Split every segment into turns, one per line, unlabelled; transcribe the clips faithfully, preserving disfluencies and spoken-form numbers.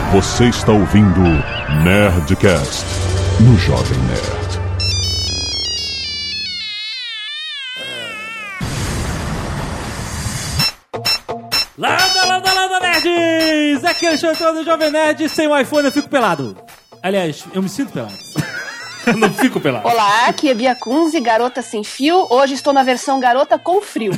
Você está ouvindo Nerdcast no Jovem Nerd.
Landa, landa, landa, nerds! Aqui é o Xantão do Jovem Nerd. Sem o iPhone eu fico pelado. Aliás, eu me sinto pelado. Eu não fico pelado.
Olá, aqui é Bia Kunze, garota sem fio. Hoje estou na versão garota com frio.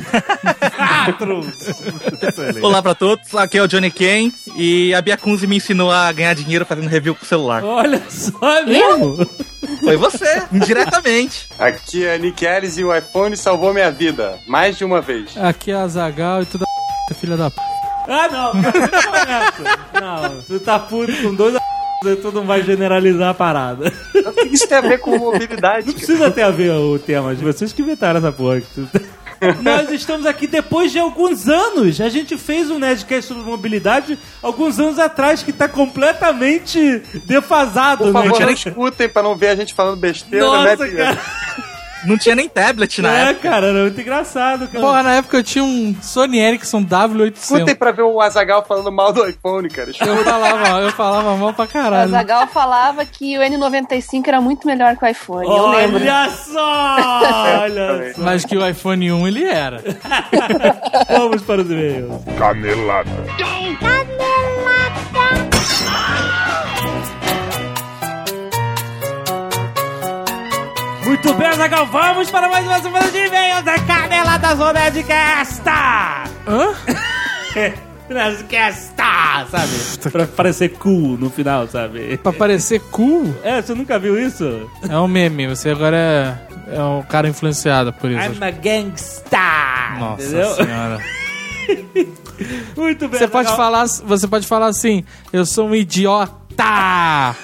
Olá pra todos, aqui é o Johnny Ken e a Bia Kunze me ensinou a ganhar dinheiro fazendo review com o celular.
Olha só, é mesmo?
Foi você, indiretamente.
Aqui é Nick Ellis e o iPhone salvou minha vida, mais de uma vez.
Aqui é a Azaghal e tudo a filha da p...
Ah, não, cara, não, tu tá puto com dois a... Tu não vai generalizar a parada.
O que isso tem a ver com mobilidade?
Não precisa ter a ver o tema, vocês que inventaram essa porra. Nós estamos aqui depois de alguns anos. A gente fez um Nerdcast sobre mobilidade alguns anos atrás, que tá completamente defasado.
Por favor,
né?
não escutem pra não ver a gente falando besteira.
Nossa,
né?
cara.
Não tinha nem tablet na
é,
época.
É, cara, era muito engraçado. Cara.
Porra, na época eu tinha um Sony Ericsson W oitocentos.
Escutem pra ver o Azaghal falando mal do iPhone, cara.
Eu falava, eu falava mal pra caralho.
O Azaghal falava que o N noventa e cinco era muito melhor que o iPhone. Eu
olha
lembro.
Só! Olha só!
Mas que o iPhone um ele era.
Vamos para os e-mails.
Canelada.
Muito bem, Azaghal, vamos para mais uma semana de e-mails da Canelada Zona Nerdcast!
Hã?
Nerdcast, sabe? Pra parecer cool no final, sabe?
Pra parecer cool?
É, você nunca viu isso?
É um meme, você agora é, é um cara influenciado por isso.
I'm a gangsta!
Nossa
entendeu?
senhora.
Muito bem,
Você pode, falar, você pode falar assim, eu sou um idiota!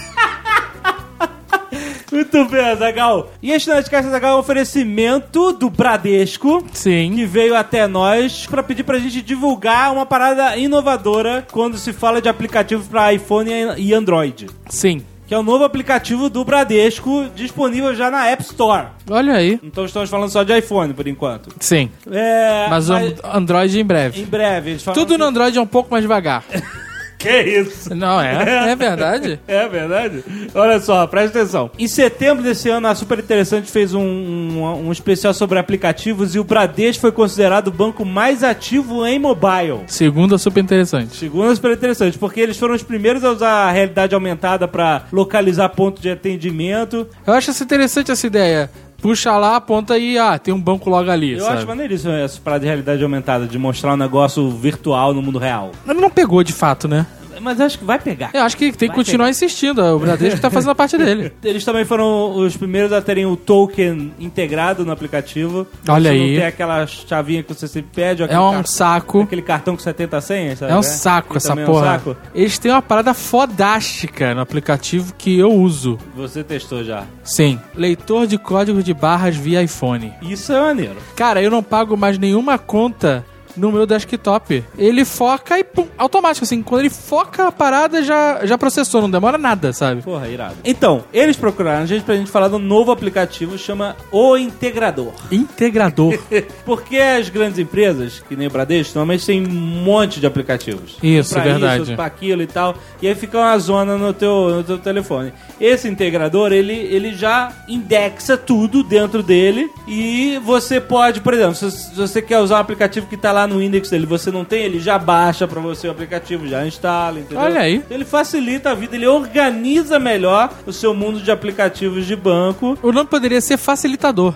Muito bem, Azaghal. E este Nerdcast, Azaghal, é um oferecimento do Bradesco.
Sim.
Que veio até nós pra pedir pra gente divulgar uma parada inovadora quando se fala de aplicativos pra iPhone e Android.
Sim.
Que é o novo aplicativo do Bradesco, disponível já na App Store.
Olha aí.
Então estamos falando só de iPhone, por enquanto.
Sim.
É,
mas o Android em breve.
Em breve. Eles falam
Tudo
que...
no Android é um pouco mais devagar.
Que isso?
Não, é? É verdade?
É verdade? Olha só, presta atenção. Em setembro desse ano, a Super Interessante fez um, um, um especial sobre aplicativos e o Bradesco foi considerado o banco mais ativo em mobile.
Segundo a Super Interessante.
Segundo a Super Interessante, porque eles foram os primeiros a usar a realidade aumentada para localizar ponto de atendimento.
Eu acho interessante essa ideia. Puxa lá, aponta e, ah, tem um banco logo ali,
Eu
sabe?
acho maneiríssimo essa parada de realidade aumentada, de mostrar um negócio virtual no mundo real.
Mas não pegou de fato, né?
Mas acho que vai pegar.
Eu acho que tem que
Vai
continuar
pegar.
insistindo. O Bradesco tá fazendo a parte dele.
Eles também foram os primeiros a terem o token integrado no aplicativo.
Olha
Você
aí.
não tem aquela chavinha que você sempre pede.
É um
cartão,
saco.
Aquele cartão com setenta senhas, sabe?
É um
né?
saco
Que
essa
também
porra.
É um saco.
Eles têm uma parada fodástica no aplicativo que eu uso.
Você testou já.
Sim. Leitor de código de barras via iPhone.
Isso é maneiro.
Cara, eu não pago mais nenhuma conta no meu desktop. Ele foca e pum, automático, assim. Quando ele foca a parada, já, já processou. Não demora nada, sabe?
Porra, irado. Então, eles procuraram a gente pra gente falar do novo aplicativo, chama O Integrador.
Integrador.
Porque as grandes empresas, que nem o Bradesco, normalmente tem um monte de aplicativos.
Isso,
pra
verdade.
Isso, pra aquilo e tal. E aí fica uma zona no teu, no teu telefone. Esse integrador, ele, ele já indexa tudo dentro dele e você pode, por exemplo, se, se você quer usar um aplicativo que tá lá no index dele, você não tem, ele já baixa pra você o aplicativo, já instala, entendeu?
Olha aí.
Ele facilita a vida, ele organiza melhor o seu mundo de aplicativos de banco.
O nome poderia ser facilitador.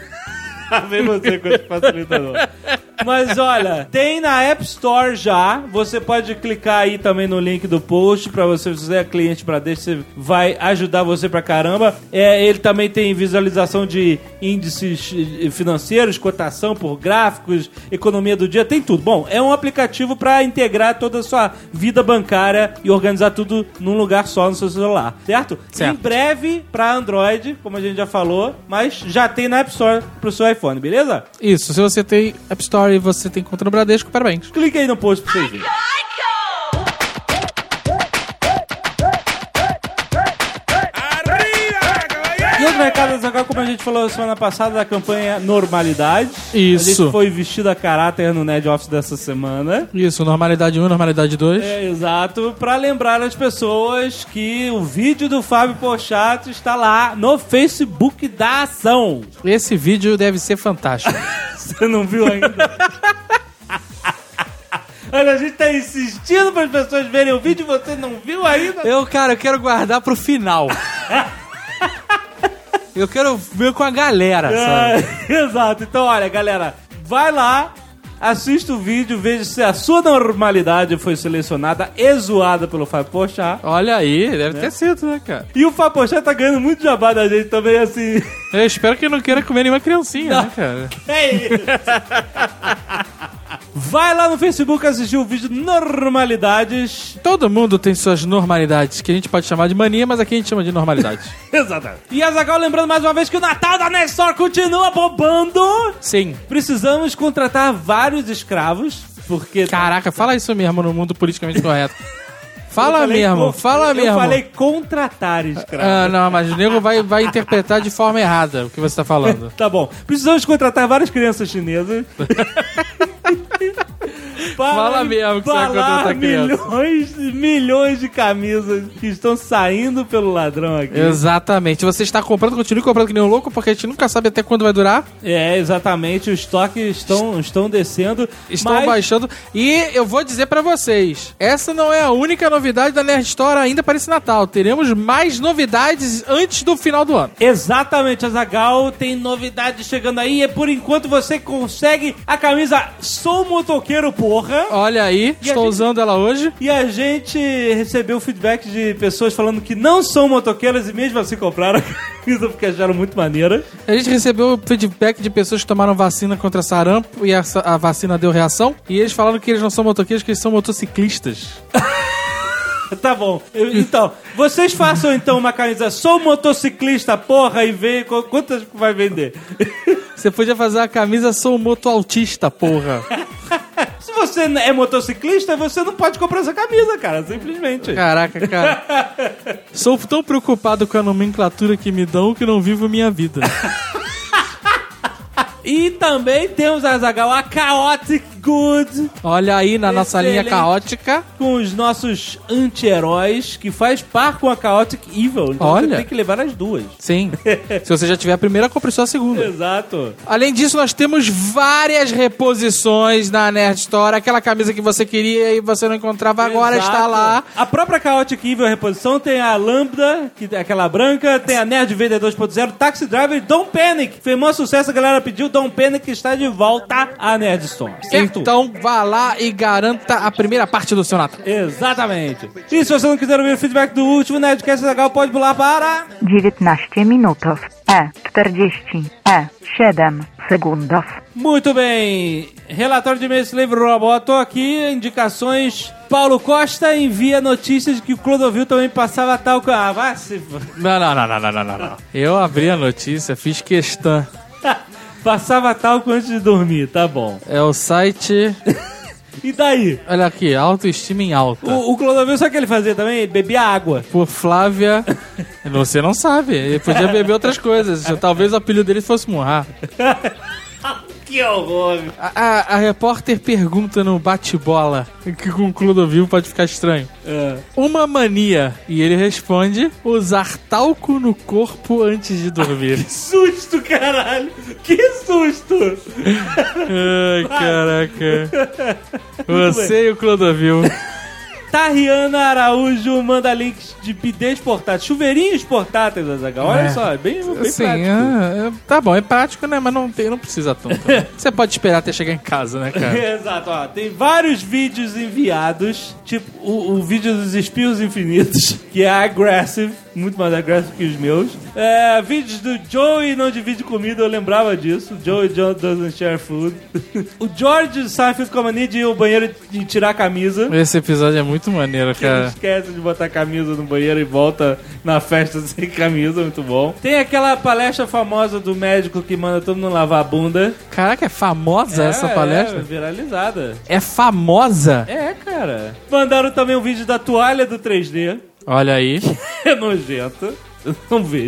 Vem você com esse facilitador. Mas olha, tem na App Store já. Você pode clicar aí também no link do post pra você, se você é cliente Bradesco, você vai ajudar você pra caramba. É, ele também tem visualização de índices financeiros, cotação por gráficos, economia do dia, tem tudo. Bom, é um aplicativo pra integrar toda a sua vida bancária e organizar tudo num lugar só no seu celular, certo?
Certo.
Em breve pra Android, como a gente já falou, mas já tem na App Store pro seu iPhone, beleza?
Isso, se você tem App Store e você tem conta no Bradesco, parabéns.
Clique aí no post pra vocês verem. E Terceiro mercado Azaghal, como a gente falou semana passada, da campanha Normalidade.
Isso.
A gente foi vestido a caráter no Nerd Office dessa semana.
Isso, normalidade um, normalidade dois.
É, exato. Pra lembrar as pessoas que o vídeo do Fábio Porchat está lá no Facebook da ação.
Esse vídeo deve ser fantástico.
Você não viu ainda? Olha, a gente tá insistindo para as pessoas verem o vídeo e você não viu ainda?
Eu, cara, eu quero guardar pro final. Eu quero ver com a galera, sabe?
É, exato. Então, olha, galera, vai lá, assista o vídeo, veja se a sua normalidade foi selecionada e zoada pelo Fábio Porchat.
Olha aí, deve ter sido, né, cara?
E o Fábio Porchat tá ganhando muito jabá da gente também, assim.
Eu espero que ele não queira comer nenhuma criancinha, não. Né, cara?
É isso. Vai lá no Facebook assistir o vídeo Normalidades.
Todo mundo tem suas normalidades, que a gente pode chamar de mania, mas aqui a gente chama de normalidade.
Exatamente. E Azaghal, lembrando mais uma vez que o Natal da Nerd Store continua bombando.
Sim.
Precisamos contratar vários escravos, porque...
Caraca, fala isso mesmo no mundo politicamente correto. Fala
falei
mesmo,
co-
fala
eu
mesmo.
Eu falei contratar escravos.
Ah, não, mas o nego vai, vai interpretar de forma errada o que você tá falando.
Tá bom. Precisamos contratar várias crianças chinesas. Para
Fala mesmo que você vai contratar criança.
milhões e milhões de camisas que estão saindo pelo ladrão aqui.
Exatamente. Você está comprando, continue comprando que nem um louco, porque a gente nunca sabe até quando vai durar.
É, exatamente. Os estoques estão, estão descendo.
Estão
mas...
baixando. E eu vou dizer pra vocês, essa não é a única novidade da Nerd Store ainda para esse Natal. Teremos mais novidades antes do final do ano.
Exatamente, Azaghal, tem novidade chegando aí. E por enquanto você consegue a camisa Sou Motoqueiro Porra.
Olha aí,
E
estou
a gente-
usando ela hoje.
E a gente recebeu feedback de pessoas falando que não são motoqueiras e mesmo assim compraram a camisa porque acharam muito maneira.
A gente recebeu feedback de pessoas que tomaram vacina contra sarampo e essa, a vacina deu reação. E eles falaram que eles não são motoqueiros, que eles são motociclistas.
Tá bom. Eu- então, vocês façam então uma camisa Sou Motociclista Porra e vê qu- quantas vai vender.
Você podia fazer a camisa Sou Motoautista, porra.
Se você é motociclista, você não pode comprar essa camisa, cara, simplesmente.
Caraca, cara. Sou tão preocupado com a nomenclatura que me dão que não vivo minha vida.
E também temos a Azaghal, a Chaotic Good,
Olha aí na nossa linha
Excelente.
caótica.
com os nossos anti-heróis, que faz par com a Chaotic Evil. Então
Olha.
você tem que levar as duas.
Sim. Se você já tiver a primeira, compre só a segunda.
Exato.
Além disso, nós temos várias reposições na Nerd Store. Aquela camisa que você queria e você não encontrava, agora
Exato.
está lá.
A própria Chaotic Evil reposição tem a Lambda, que é aquela branca, tem a Nerd Vader dois ponto zero, Taxi Driver e Don't Panic. Fez maior sucesso, a galera pediu, Don't Panic está de volta à Nerd Store. Certo?
Então vá lá e garanta a primeira parte do seu Natal.
Exatamente. E se você não quiser ouvir o feedback do último Nerdcast Azaghal, pode pular para...
dziewiętnaście minutów e czterdzieści e siedem sekundów.
Muito bem. Relatório de e-mail Slave Roboto aqui, indicações... Paulo Costa envia notícias de que o Clodovil também passava tal... co- Ah, vai se...
Não, não, não, não, não, não, não, não. Eu abri a notícia, fiz questão.
Passava talco antes de dormir, tá bom.
É o site...
E daí?
Olha aqui, autoestima em alta.
O, o Clodovil, sabe o que ele fazia também? Ele bebia água.
Por Flávia... Você não sabe, ele podia beber outras coisas. Talvez o apelido dele fosse Murra.
Que horror.
A, a, a repórter pergunta no bate-bola, que com o Clodovil pode ficar estranho.
É.
Uma mania. E ele responde, usar talco no corpo antes de dormir.
Susto, caralho. Que susto.
Ai, caraca. Você e o Clodovil.
Tariana Araújo manda links de bidês portáteis, chuveirinhos portáteis, Azaghal. Olha
É.
só, é bem, bem
Assim,
prático.
é, é, tá bom, é prático, né? Mas não, tem, não precisa tanto. Você pode esperar até chegar em casa, né, cara?
Exato, ó. Tem vários vídeos enviados, tipo o, o vídeo dos Espios Infinitos, que é aggressive, muito mais aggressive que os meus. É, vídeos do Joey não divide comida, eu lembrava disso. Joey John doesn't share food. O George Seinfeld com a mania de ir ao banheiro e tirar a camisa.
Esse episódio é muito maneiro,
Que ele
cara.
esquece de botar a camisa no banheiro e volta na festa sem camisa, muito bom. Tem aquela palestra famosa do médico que manda todo mundo lavar a bunda.
Caraca, é famosa essa palestra?
É, viralizada.
É famosa?
É, cara. Mandaram também um vídeo da toalha do três D.
Olha aí.
É nojenta. Não veja.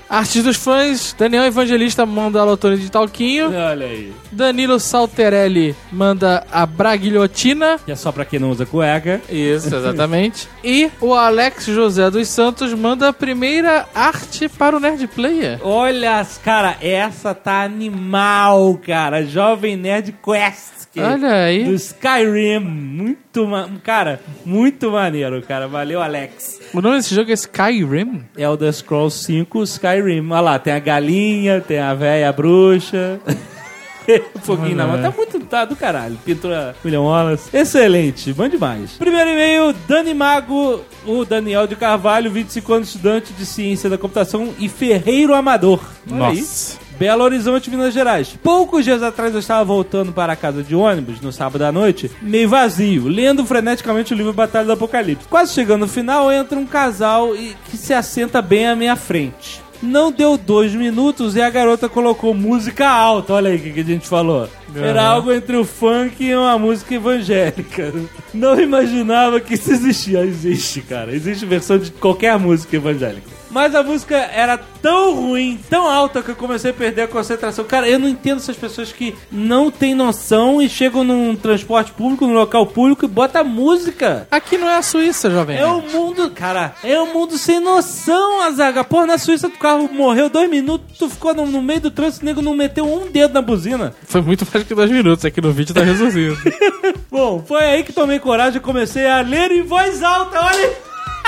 Arte dos fãs, Daniel Evangelista manda a Lotone de Talquinho.
Olha aí.
Danilo Salterelli manda a Braguilhotina.
Que é só pra quem não usa cueca.
Isso, exatamente. E o Alex José dos Santos manda a primeira arte para o Nerd Player.
Olha, cara, essa tá animal, cara. Jovem Nerd Quest.
Olha aí.
Do Skyrim. Muito, ma... cara, muito maneiro, cara. Valeu, Alex.
O nome desse jogo é Skyrim?
É o The Scrolls cinco Skyrim. Olha lá, tem a galinha, tem a véia bruxa. Um pouquinho na mão. Tá muito, tá do caralho. Pintura William Wallace. Excelente, bom demais. Primeiro e-mail, Dani Mago, o Daniel de Carvalho, vinte e cinco anos, estudante de ciência da computação e ferreiro amador. Olha
Nossa.
Aí. Belo Horizonte, Minas Gerais. Poucos dias atrás eu estava voltando para a casa de ônibus, no sábado à noite, meio vazio, lendo freneticamente o livro Batalha do Apocalipse. Quase chegando no final, entra um casal e que se assenta bem à minha frente. Não deu dois minutos e a garota colocou música alta. Olha aí o que, que a gente falou. Era algo entre o funk e uma música evangélica. Não imaginava que isso existia. Existe, cara. Existe versão de qualquer música evangélica. Mas a música era tão ruim, tão alta, que eu comecei a perder a concentração. Cara, eu não entendo essas pessoas que não têm noção e chegam num transporte público, num local público e botam música.
Aqui não é a Suíça, jovem.
É o mundo, cara, é um mundo sem noção, Azaghal. Porra, na Suíça o carro morreu dois minutos, tu ficou no, no meio do trânsito, o nego não meteu um dedo na buzina.
Foi muito mais que dois minutos, aqui no vídeo tá resolvido.
Bom, foi aí que tomei coragem e comecei a ler em voz alta, olha.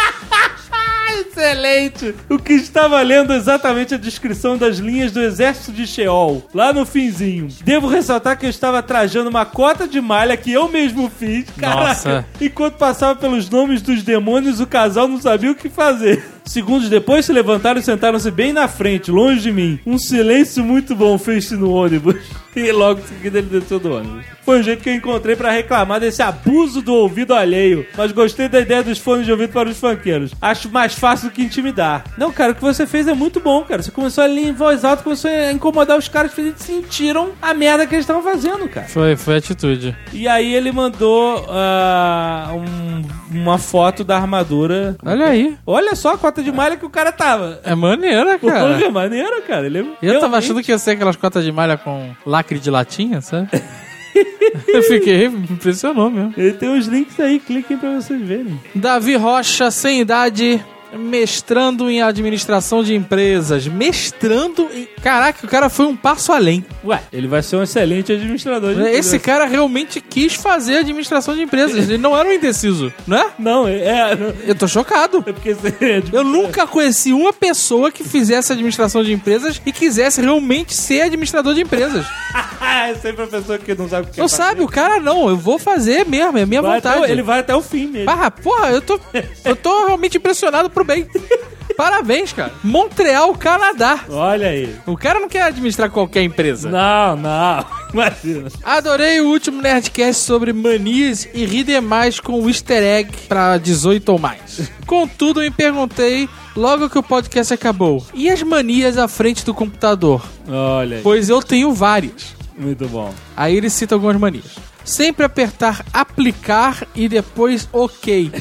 Excelente! O que estava lendo exatamente a descrição das linhas do exército de Sheol, lá no finzinho. Devo ressaltar que eu estava trajando uma cota de malha que eu mesmo fiz. Caraca!
Nossa.
Enquanto passava pelos nomes dos demônios, o casal não sabia o que fazer. Segundos depois se levantaram e sentaram-se bem na frente, longe de mim. Um silêncio muito bom fez-se no ônibus. E logo em seguida ele desceu do ônibus. Foi o jeito que eu encontrei pra reclamar desse abuso do ouvido alheio. Mas gostei da ideia dos fones de ouvido para os funkeiros. Acho mais fácil do que intimidar. Não, cara, o que você fez é muito bom, cara. Você começou a ler em voz alta, começou a incomodar os caras, eles sentiram a merda que eles estavam fazendo, cara.
Foi, foi atitude.
E aí ele mandou uh, um, uma foto da armadura.
Olha aí.
Olha só a cota de malha que o cara tava.
É maneira, cara.
Porra, é maneiro, cara. Ele é...
Eu
realmente...
tava achando que ia ser aquelas cotas de malha com lacre de latinha, sabe? Eu fiquei, me impressionou mesmo.
Ele tem uns links aí, cliquem pra vocês verem.
Davi Rocha, sem idade, mestrando em administração de empresas. Mestrando em... Caraca, o cara foi um passo além.
Ué, ele vai ser um excelente administrador de empresas.
Esse cara realmente quis fazer administração de empresas. Ele não era um indeciso, não é?
Não, é... Não.
Eu tô chocado.
É porque você... É
Eu nunca conheci uma pessoa que fizesse administração de empresas e quisesse realmente ser administrador de empresas.
É sempre a pessoa que não sabe o que
Não sabe, o cara não. Eu vou fazer mesmo, é minha
vai
vontade.
até, ele vai até o fim mesmo.
Ah, porra, eu tô, eu tô realmente impressionado pro bem. Parabéns, cara. Montreal, Canadá.
Olha aí.
O cara não quer administrar qualquer empresa.
Não, não. Imagina.
Adorei o último Nerdcast sobre manias e ri demais com o easter egg pra dezoito ou mais. Contudo, eu me perguntei, logo que o podcast acabou, e as manias à frente do computador?
Olha aí.
Pois eu tenho várias.
Muito bom.
Aí ele cita algumas manias. Sempre apertar aplicar e depois ok.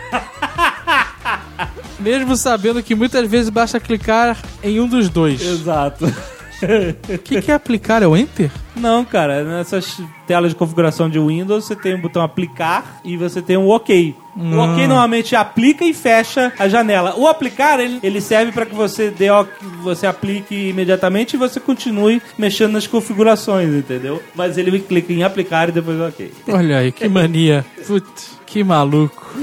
Mesmo sabendo que muitas vezes basta clicar em um dos dois.
Exato.
O que, que é aplicar? É o Enter?
Não, cara. Nessas telas de configuração de Windows, você tem o botão aplicar e você tem o OK. O OK normalmente aplica e fecha a janela. O aplicar, ele, ele serve para que você dê, você aplique imediatamente e você continue mexendo nas configurações, entendeu? Mas ele clica em aplicar e depois OK.
Olha aí, que mania. Putz, que maluco.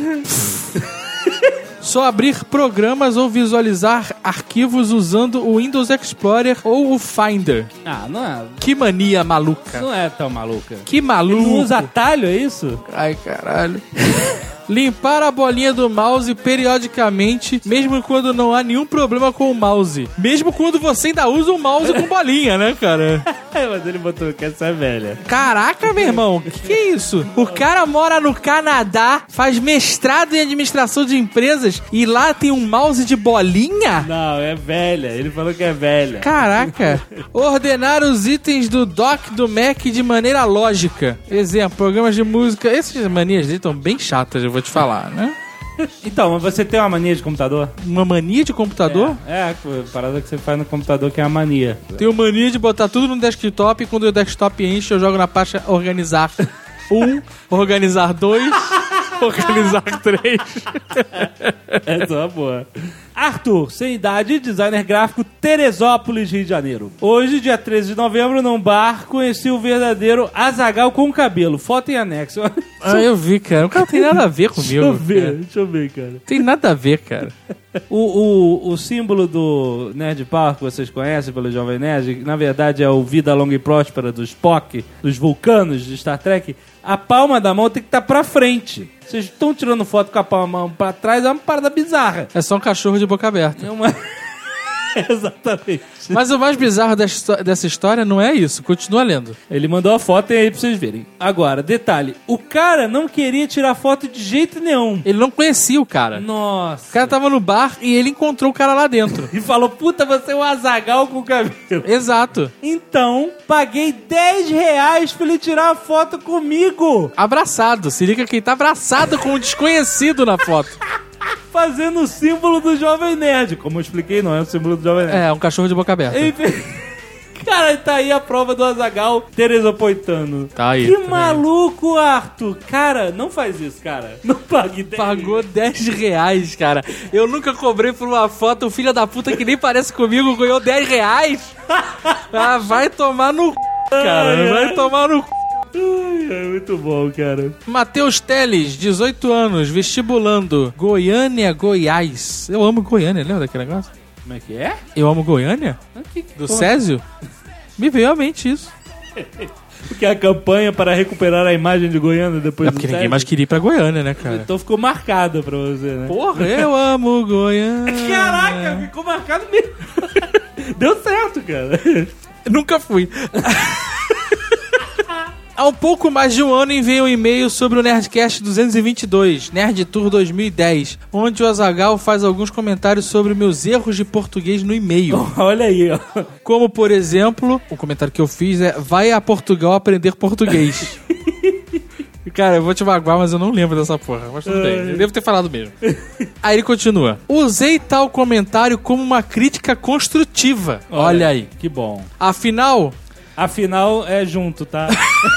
Só abrir programas ou visualizar arquivos usando o Windows Explorer ou o Finder.
Ah, não é...
Que mania maluca.
Não é tão maluca.
Que maluco.
Ele não usa atalho, é isso?
Ai, caralho. Limpar a bolinha do mouse periodicamente, mesmo quando não há nenhum problema com o mouse. Mesmo quando você ainda usa o mouse com bolinha, né, cara?
Mas ele botou que essa é velha.
Caraca, meu irmão, que que é isso? O cara mora no Canadá, faz mestrado em administração de empresas e lá tem um mouse de bolinha?
Não, é velha. Ele falou que é velha.
Caraca. Ordenar os itens do dock do Mac de maneira lógica. Exemplo, programas de música. Essas manias estão bem chatas, eu vou te falar, né?
Então, mas você tem uma mania de computador?
Uma mania de computador?
É, é, parada que você faz no computador que é a mania.
Tenho mania de botar tudo no desktop e quando o desktop enche eu jogo na pasta organizar um, organizar dois, organizar três.
Essa é uma boa. Arthur, sem idade, designer gráfico, Teresópolis, Rio de Janeiro. Hoje, dia treze de novembro, num bar, conheci o verdadeiro Azaghal com cabelo. Foto em anexo.
Ah, eu vi, cara. O cara não tem nada a ver comigo.
Deixa eu ver,
cara.
deixa eu ver, cara.
Tem nada a ver, cara.
O, o, o símbolo do Nerd Power que vocês conhecem pelo Jovem Nerd, na verdade é o Vida Longa e Próspera do Spock, dos vulcanos de Star Trek. A palma da mão tem que estar pra frente. Vocês estão tirando foto com a palma da mão pra trás, é uma parada bizarra.
É só um cachorro de boca aberta.
É uma... Exatamente.
Mas o mais bizarro dessa, dessa história não é isso. Continua lendo.
Ele mandou a foto e aí pra vocês verem. Agora, detalhe. O cara não queria tirar foto de jeito nenhum.
Ele não conhecia o cara.
Nossa.
O cara tava no bar e ele encontrou o cara lá dentro.
E falou, puta, você é um Azaghal com cabelo.
Exato.
Então, paguei dez reais pra ele tirar a foto comigo.
Abraçado. Se liga que ele tá abraçado com um desconhecido na foto.
Fazendo o símbolo do Jovem Nerd. Como eu expliquei, não é o símbolo do Jovem Nerd.
É, um cachorro de boca aberta.
Enfim... Cara, tá aí a prova do Azaghal teresopoitano.
Tá aí.
Que
tá
maluco, aí. Arthur. Cara, não faz isso, cara. Não pague dez.
Pagou dez reais, cara. Eu nunca cobrei por uma foto. O filho da puta que nem parece comigo ganhou dez reais. Ah, vai tomar no c... cara.
Ai,
vai
ai.
tomar no c...
Ai, é muito bom, cara.
Matheus Teles, dezoito anos, vestibulando. Goiânia, Goiás. Eu amo Goiânia, lembra daquele negócio?
Como é que é?
Eu amo Goiânia? Do Césio? Me veio à mente isso.
Porque a campanha para recuperar a imagem de Goiânia depois
É
do
porque ninguém
Césio.
mais queria ir pra Goiânia, né, cara?
Então ficou marcada pra você, né?
Porra, eu amo Goiânia.
Caraca, ficou marcado mesmo. Deu certo, cara.
Nunca fui. Há um pouco mais de um ano enviei um e-mail sobre o Nerdcast duzentos e vinte e dois, Nerd Tour dois mil e dez, onde o Azaghal faz alguns comentários sobre meus erros de português no e-mail.
Olha aí, ó.
Como, por exemplo, o comentário que eu fiz é: vai a Portugal aprender português. Cara, eu vou te magoar, mas eu não lembro dessa porra. Mas tudo bem, eu devo ter falado mesmo. Aí ele continua: usei tal comentário como uma crítica construtiva. Olha, Olha aí.
Que bom.
Afinal...
Afinal é junto, tá?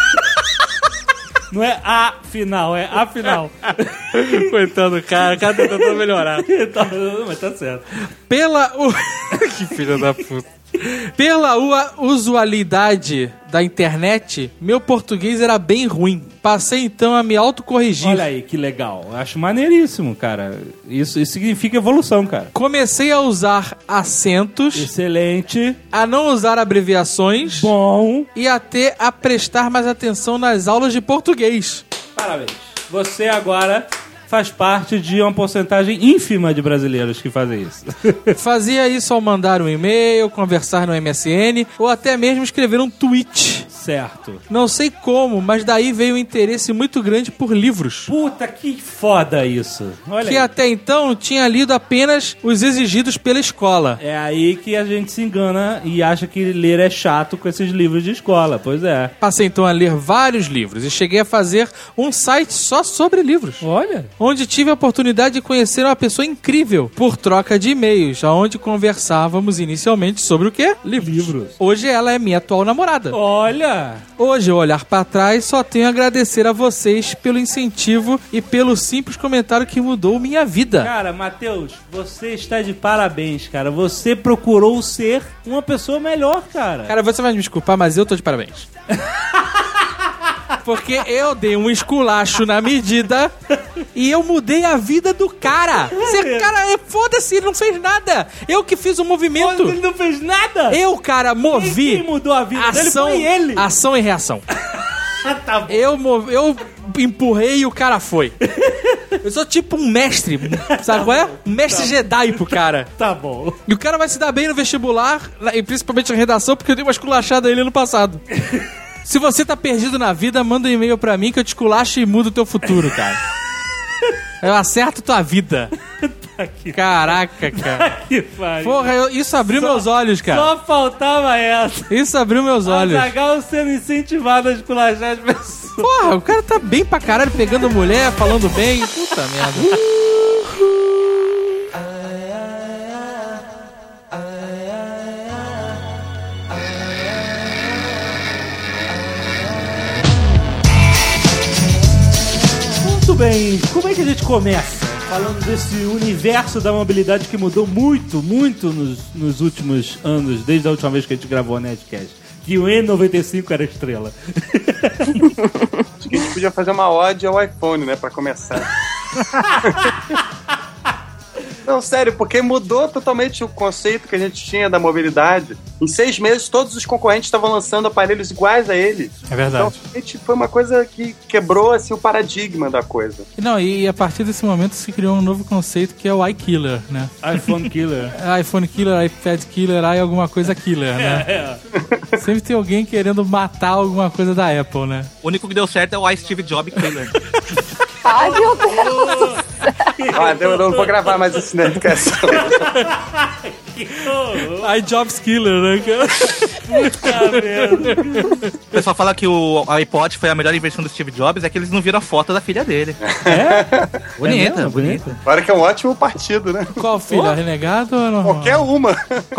Não é a final, é a final.
Coitado do cara, o cara tá tentando melhorar.
Tá, mas tá certo.
Pela... U... que filho da puta. Pela u- usualidade da internet, meu português era bem ruim. Passei então a me autocorrigir.
Olha aí, que legal. Eu acho maneiríssimo, cara. Isso, isso significa evolução, cara.
Comecei a usar acentos,
Excelente.
a não usar abreviações
Bom.
e até a prestar mais atenção nas aulas de português.
Parabéns. Você agora faz parte de uma porcentagem ínfima de brasileiros que fazem isso.
Fazia isso ao mandar um e-mail, conversar no M S N ou até mesmo escrever um tweet.
Certo.
Não sei como, mas daí veio um interesse muito grande por livros.
Puta, que foda isso. Olha
Que
aí.
até então tinha lido apenas os exigidos pela escola.
É aí que a gente se engana e acha que ler é chato com esses livros de escola. Pois é.
Passei então a ler vários livros e cheguei a fazer um site só sobre livros.
Olha.
Onde tive a oportunidade de conhecer uma pessoa incrível por troca de e-mails, onde conversávamos inicialmente sobre o quê? Livros.
Livros.
Hoje ela é minha atual namorada.
Olha.
Hoje, ao olhar pra trás, só tenho a agradecer a vocês pelo incentivo e pelo simples comentário que mudou minha vida.
Cara, Matheus, você está de parabéns, cara. Você procurou ser uma pessoa melhor, cara.
Cara, você vai me desculpar, mas eu tô de parabéns. Porque eu dei um esculacho na medida e eu mudei a vida do cara. Você, cara, foda-se, ele não fez nada. Eu que fiz o movimento.
Ele não fez nada.
Eu, cara, movi.
Quem mudou a vida dele
ação,
foi ele.
Ação e reação.
Tá bom.
Eu, mov- eu empurrei e o cara foi. Eu sou tipo um mestre, sabe qual é? Um mestre Jedi pro cara.
Tá bom.
E o cara vai se dar bem no vestibular, e principalmente na redação, porque eu dei uma esculachada a ele no passado. Se você tá perdido na vida, manda um e-mail pra mim que eu te esculacho e mudo o teu futuro, cara. Eu acerto tua vida. Caraca, cara.
Que pariu.
Porra, eu- isso abriu
Só-
meus olhos, cara.
Só faltava essa.
Isso abriu meus olhos.
Azaghal sendo incentivado a esculachar as pessoas.
Porra, o cara tá bem pra caralho, pegando mulher, falando bem. Puta merda.
bem, como é que a gente começa? Falando desse universo da mobilidade que mudou muito, muito nos, nos últimos anos, desde a última vez que a gente gravou a Nerdcast. Que o N noventa e cinco era a estrela.
Acho que a gente podia fazer uma ode ao iPhone, né, pra começar. Não, sério, porque mudou totalmente o conceito que a gente tinha da mobilidade. Em seis meses, todos os concorrentes estavam lançando aparelhos iguais a ele.
É verdade.
Então, realmente, foi uma coisa que quebrou assim, o paradigma da coisa.
Não, e a partir desse momento se criou um novo conceito que é o iKiller, né?
iPhone Killer.
iPhone Killer, iPad Killer, aí alguma coisa Killer, né?
É, é.
Sempre tem alguém querendo matar alguma coisa da Apple, né?
O único que deu certo é o iSteve Jobs Killer.
Ai, meu Deus!
Ah, eu não vou gravar mais esse Nerdcast.
iJobs Killer, né, cara?
O pessoal fala que o iPod foi a melhor invenção do Steve Jobs, é que eles não viram a foto da filha dele.
É?
Bonita,
É mesmo?
bonita.
Agora que é um ótimo partido, né?
Qual filho? A renegado ou não?
Qualquer uma.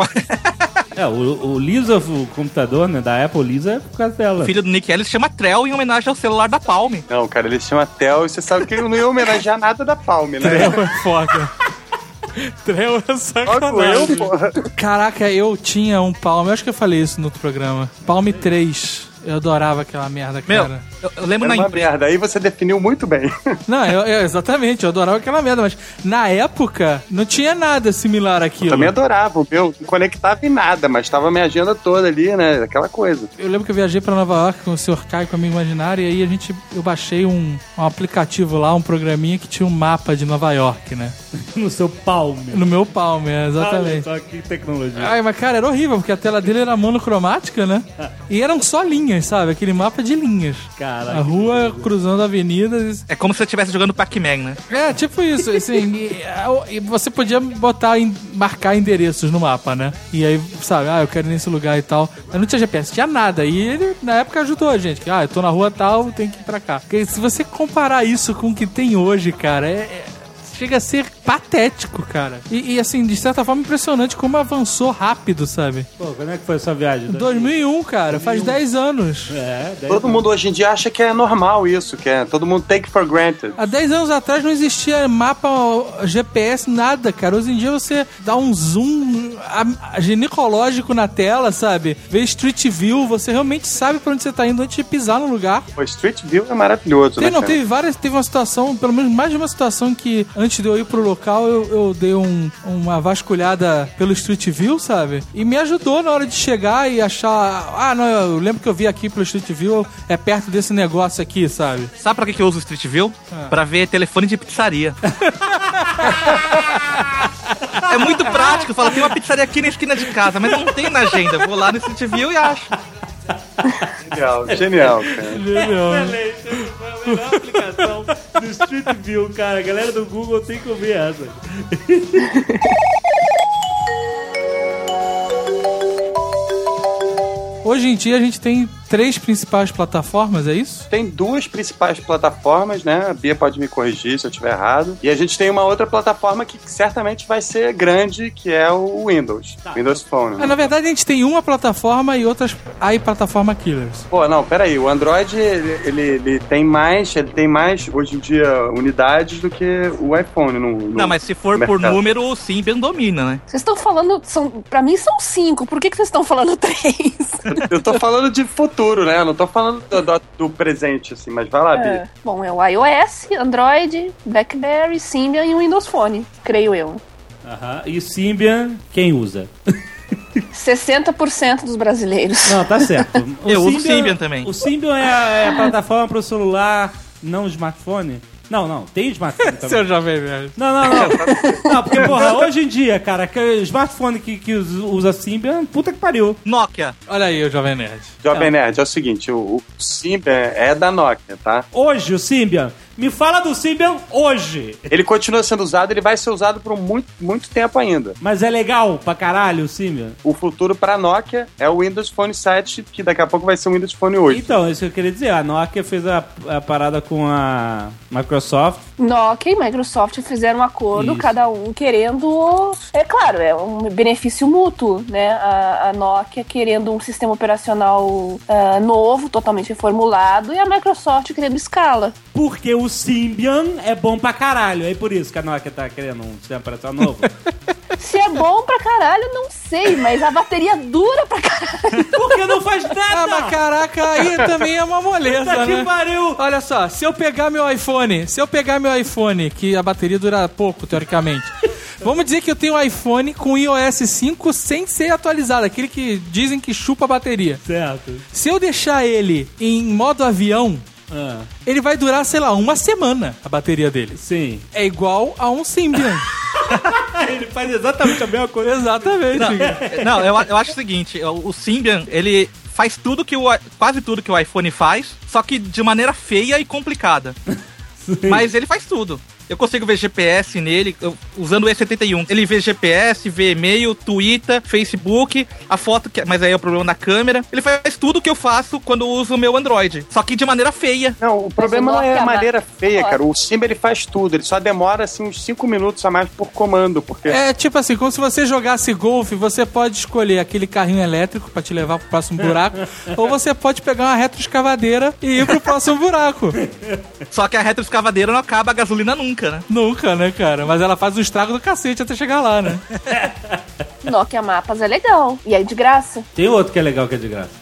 É, o, o Lisa, o computador, né, da Apple Lisa é por causa dela.
O filho do Nick Ellis chama Trell em homenagem ao celular da Palm.
Não, cara, ele chama Tel e você sabe que ele não ia homenagear nada da Palm, né?
Trell é foda. Trell é
Logo eu,
sacanagem.
porra.
Caraca, eu tinha um Palm, eu acho que eu falei isso no outro programa. Palm três. Eu adorava aquela merda,
Meu,
cara.
eu, eu lembro
Era
na
uma
empresa.
merda, aí você definiu muito bem.
Não, eu, eu- exatamente, eu adorava aquela merda, mas na época não tinha nada similar àquilo.
Eu também adorava, o meu não conectava em nada, mas tava minha agenda toda ali, né? Aquela coisa.
Eu lembro que eu viajei pra Nova York com o senhor Caio, com a minha imaginária, e aí a gente, eu baixei um, um aplicativo lá, um programinha que tinha um mapa de Nova York, né?
No seu palme.
No meu Palm, é, exatamente.
Olha só que tecnologia.
Ai, mas cara, era horrível, porque a tela dele era monocromática, né? E eram só linhas, sabe? Aquele mapa de linhas.
Caraca.
A rua cruzando avenidas.
É como se você estivesse jogando Pac-Man, né?
É, tipo isso, assim, e, e você podia botar, em- marcar endereços no mapa, né? E aí, sabe, ah, eu quero ir nesse lugar e tal. Mas não tinha G P S, tinha nada. E ele, na época, ajudou a gente. Que, ah, eu tô na rua tal, tenho que ir pra cá. Porque se você comparar isso com o que tem hoje, cara, é... é- chega a ser patético, cara. E, e, assim, de certa forma, impressionante como avançou rápido, sabe?
Pô, quando é que foi essa viagem?
dois mil e um, cara, faz dez anos.
É, dez
Todo mundo hoje em dia acha que é normal isso, que é todo mundo take for granted.
Há dez anos atrás não existia mapa, G P S, nada, cara. Hoje em dia você dá um zoom a- a- ginecológico na tela, sabe? Vê Street View, você realmente sabe pra onde você tá indo antes de pisar no lugar.
O Street View é maravilhoso,
Tem,
né?
não,
cara?
teve várias, teve uma situação, pelo menos mais de uma situação que antes de eu ir pro local, eu, eu dei um- uma vasculhada pelo Street View, sabe? E me ajudou na hora de chegar e achar, ah, não, eu lembro que eu vi aqui pelo Street View, é perto desse negócio aqui, sabe?
Sabe pra que que eu uso o Street View?
Ah.
Pra ver telefone de pizzaria. É muito prático. Fala, tem uma pizzaria aqui na esquina de casa, mas não tem na agenda. Eu vou lá no Street View e acho.
Genial, genial, cara.
Excelente, essa foi a melhor aplicação do Street View, cara. A galera do Google tem que ouvir essa.
Hoje em dia a gente tem três principais plataformas, é isso?
Tem duas principais plataformas, né? A Bia pode me corrigir se eu estiver errado. E a gente tem uma outra plataforma que certamente vai ser grande, que é o Windows. Windows Phone.
É,
Né?
na verdade a gente tem uma plataforma e outras aí plataforma killers.
Pô, não, peraí. O Android, ele, ele, ele tem mais, ele tem mais, hoje em dia, unidades do que o iPhone no, no
Não, mas se for por
mercado.
número, o Symbian domina, né?
Vocês estão falando, são, pra mim são cinco, por que, que vocês estão falando três?
Eu tô falando de futuro, né? Eu não tô falando do, do, do presente, assim, mas vai lá, Bia.
É. Bom, é o iOS, Android, BlackBerry, Symbian e o Windows Phone, creio eu.
Aham. E Symbian, quem usa?
sessenta por cento dos brasileiros.
Não, tá certo. O
Eu uso Symbian também.
O Symbian é a, é a plataforma pro celular, não smartphone? Não, não, tem smartphone também.
Seu jovem velho.
Não, não, não. Não, porque, porra, hoje em dia, cara, que o smartphone que, que usa Symbian, puta que pariu.
Nokia.
Olha aí o Jovem Nerd.
Jovem Nerd, é o seguinte, o, o Symbian é da Nokia, tá?
Hoje, o Symbian. Me fala do Symbian hoje.
Ele continua sendo usado, ele vai ser usado por muito, muito tempo ainda.
Mas é legal pra caralho o Symbian?
O futuro pra Nokia é o Windows Phone sete, que daqui a pouco vai ser o Windows Phone oito.
Então, isso que eu queria dizer. A Nokia fez a, a parada com a Microsoft.
Nokia e Microsoft fizeram um acordo,
Isso.
cada um querendo... É claro, é um benefício mútuo, né? A, a Nokia querendo um sistema operacional uh, novo, totalmente reformulado, e a Microsoft querendo escala.
Porque o Symbian é bom pra caralho. É por isso que a Nokia tá querendo um sistema operacional novo.
Se é bom pra caralho, não sei, mas a bateria dura pra caralho.
Porque não faz nada.
Ah, mas caraca, aí também é uma moleza,
Puta que
né?
pariu.
Olha só, se eu pegar meu iPhone, se eu pegar meu iPhone, que a bateria dura pouco, teoricamente, vamos dizer que eu tenho um iPhone com i O S cinco sem ser atualizado, aquele que dizem que chupa a bateria.
Certo.
Se eu deixar ele em modo avião,
Ah,
ele vai durar, sei lá, uma semana, a bateria dele.
sim.
É igual a um Symbian.
Ele faz exatamente a mesma coisa.
Exatamente.
Não, eu, eu acho o seguinte, o, o Symbian, ele faz tudo que o, i- quase tudo que o iPhone faz, só que de maneira feia e complicada. Mas ele faz tudo. Eu consigo ver G P S nele, eu- usando o E setenta e um. Ele vê G P S, vê e-mail, Twitter, Facebook, a foto, que, mas aí é o problema da câmera. Ele faz tudo que eu faço quando eu uso o meu Android, só que de maneira feia.
Não, o problema
o
não é
Nokia
a maneira
ma-
feia,
Nossa.
cara. O Symbian, ele faz tudo. Ele só demora, assim, uns cinco minutos a mais por comando, porque...
É tipo assim, como se você jogasse golfe, você pode escolher aquele carrinho elétrico pra te levar pro próximo buraco, ou você pode pegar uma retroescavadeira e ir pro próximo buraco.
Só que a retroescavadeira não acaba a gasolina nunca, né?
Nunca, né, cara? Mas ela faz um estrago do cacete até chegar lá, né?
Nokia Mapas é legal. E aí de graça.
Tem outro que é legal que é de graça.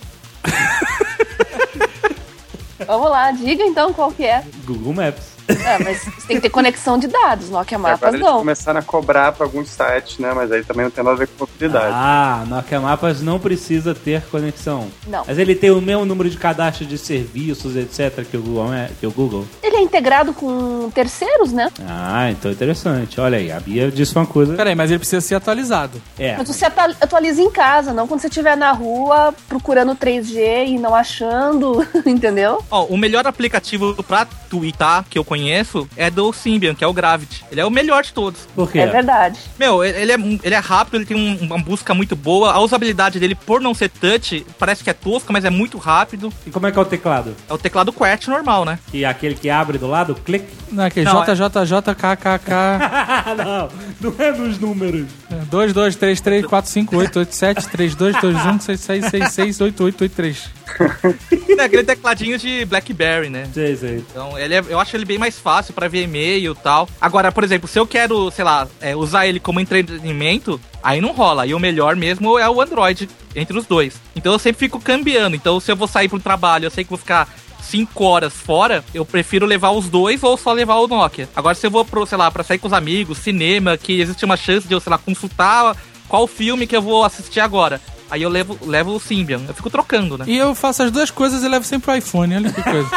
Vamos lá, diga então qual que é.
Google Maps.
Ah, mas você tem que ter conexão de dados. Nokia
Agora
Mapas
eles
não.
começaram a cobrar pra alguns sites, né? Mas aí também não tem nada a ver com mobilidade.
Ah, Nokia Mapas não precisa ter conexão.
Não.
Mas ele tem o mesmo número de cadastro de serviços, etcétera, que o Google. é- Que o Google.
Ele é integrado com terceiros, né?
Ah, então interessante. Olha aí, a Bia disse uma coisa.
Peraí, mas ele precisa ser atualizado.
É.
Mas você atu- atualiza em casa, não quando você estiver na rua procurando três G e não achando, entendeu?
Ó, o melhor aplicativo pra twittar que eu conheço é do Symbian, que é o Gravity. Ele é o melhor de todos.
Por quê?
É verdade.
Meu, ele é, ele é rápido, ele tem um- uma busca muito boa. A usabilidade dele, por não ser touch, parece que é tosca, mas é muito rápido.
E como é que é o teclado?
É o teclado QWERTY normal, né?
Que é aquele que abre do lado, clique?
Não, aquele
Não,
J J J K K K
não, não é nos números.
dois dois três três quatro cinco oito oito sete três dois dois um seis seis seis seis oito oito oito três.
É aquele tecladinho de BlackBerry, né?
Sei, sei.
Então, ele é- eu acho ele bem mais fácil pra ver e-mail e tal. Agora, por exemplo, se eu quero, sei lá, é, usar ele como entretenimento, aí não rola. E o melhor mesmo é o Android, entre os dois. Então eu sempre fico cambiando. Então se eu vou sair pro trabalho, eu sei que vou ficar cinco horas fora, eu prefiro levar os dois ou só levar o Nokia. Agora, se eu vou pro, sei lá, pra sair com os amigos, cinema, que existe uma chance de eu, sei lá, consultar qual filme que eu vou assistir agora. Aí eu levo, levo o Symbian. Eu fico trocando, né?
E eu faço as duas coisas e levo sempre o iPhone, olha que coisa.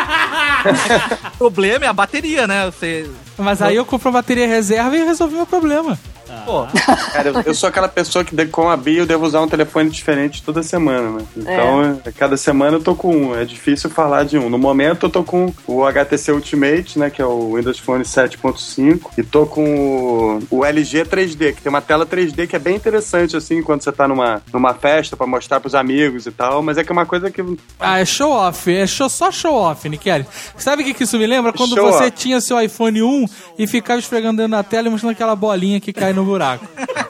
O problema é a bateria, né? Você...
Mas aí eu compro a bateria reserva e resolvi meu problema.
Pô,
Cara, eu, eu sou aquela pessoa que, de- com a Bia, eu devo usar um telefone diferente toda semana, né? Então, é, cada semana eu tô com um. É difícil falar de um. No momento, eu tô com o H T C Ultimate, né? Que é o Windows Phone sete ponto cinco. E tô com o, o L G três D, que tem uma tela três D que é bem interessante, assim, quando você tá numa, numa festa pra mostrar pros amigos e tal. Mas é que é uma coisa que...
Ah, é show off, é show, só show off, Niqueli. Sabe o que, que isso me lembra? Quando
Show
você
off.
tinha seu iPhone um e ficava esfregando dentro da tela e mostrando aquela bolinha que cai no buraco.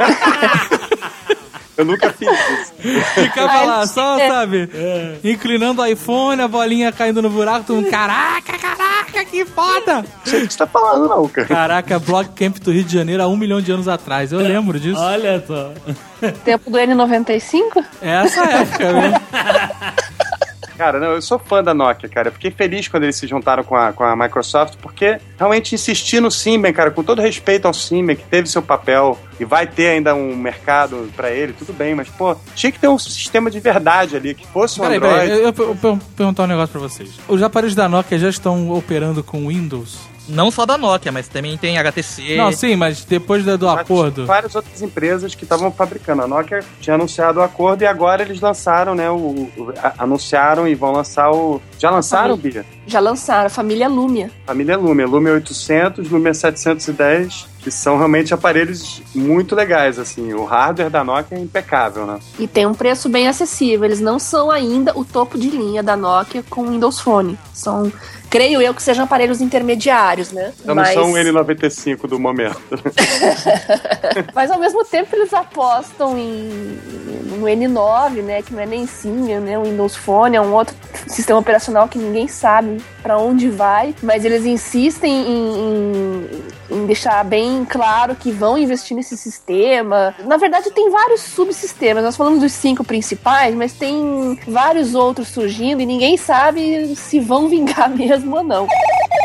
Eu nunca fiz isso.
Ficava lá, só,
É.
sabe, inclinando o iPhone, a bolinha caindo no buraco, todo mundo, caraca, caraca, que foda!
Não sei o que você tá falando, não, cara.
Caraca, Blog Camp do Rio de Janeiro há um milhão de anos atrás, eu lembro disso.
Olha só.
Tempo do N noventa e cinco?
É essa época, né?
Cara, não, eu sou fã da Nokia, cara. Eu fiquei feliz quando eles se juntaram com a, com a Microsoft, porque realmente insistir no Symbian, cara, com todo respeito ao Symbian, que teve seu papel e vai ter ainda um mercado pra ele, tudo bem, mas, pô, tinha que ter um sistema de verdade ali, que fosse um
Peraí,
Android.
peraí, eu, eu, eu vou perguntar um negócio pra vocês. Os aparelhos da Nokia já estão operando com Windows?
não só da Nokia, mas também tem H T C.
Não, sim, mas depois do, do
Mas
acordo.
tinha várias outras empresas que estavam fabricando. A Nokia tinha anunciado o acordo e agora eles lançaram, né? O, o- a- anunciaram e vão lançar o. Já lançaram, Bia?
Já lançaram, a família Lumia.
Família Lumia, Lumia oitocentos, Lumia setecentos e dez, que são realmente aparelhos muito legais, assim. O hardware da Nokia é impecável, né?
E tem um preço bem acessível. Eles não são ainda o topo de linha da Nokia com Windows Phone. São creio eu que sejam aparelhos intermediários, né?
Então
Mas...
não são o N noventa e cinco do momento.
Mas ao mesmo tempo eles apostam em no N nove, né? Que não é nem Symbian, né? O Windows Phone é um outro sistema operacional que ninguém sabe pra onde vai, mas eles insistem em, em, em deixar bem claro que vão investir nesse sistema. Na verdade, tem vários subsistemas. Nós falamos dos cinco principais, mas tem vários outros surgindo e ninguém sabe se vão vingar mesmo ou não.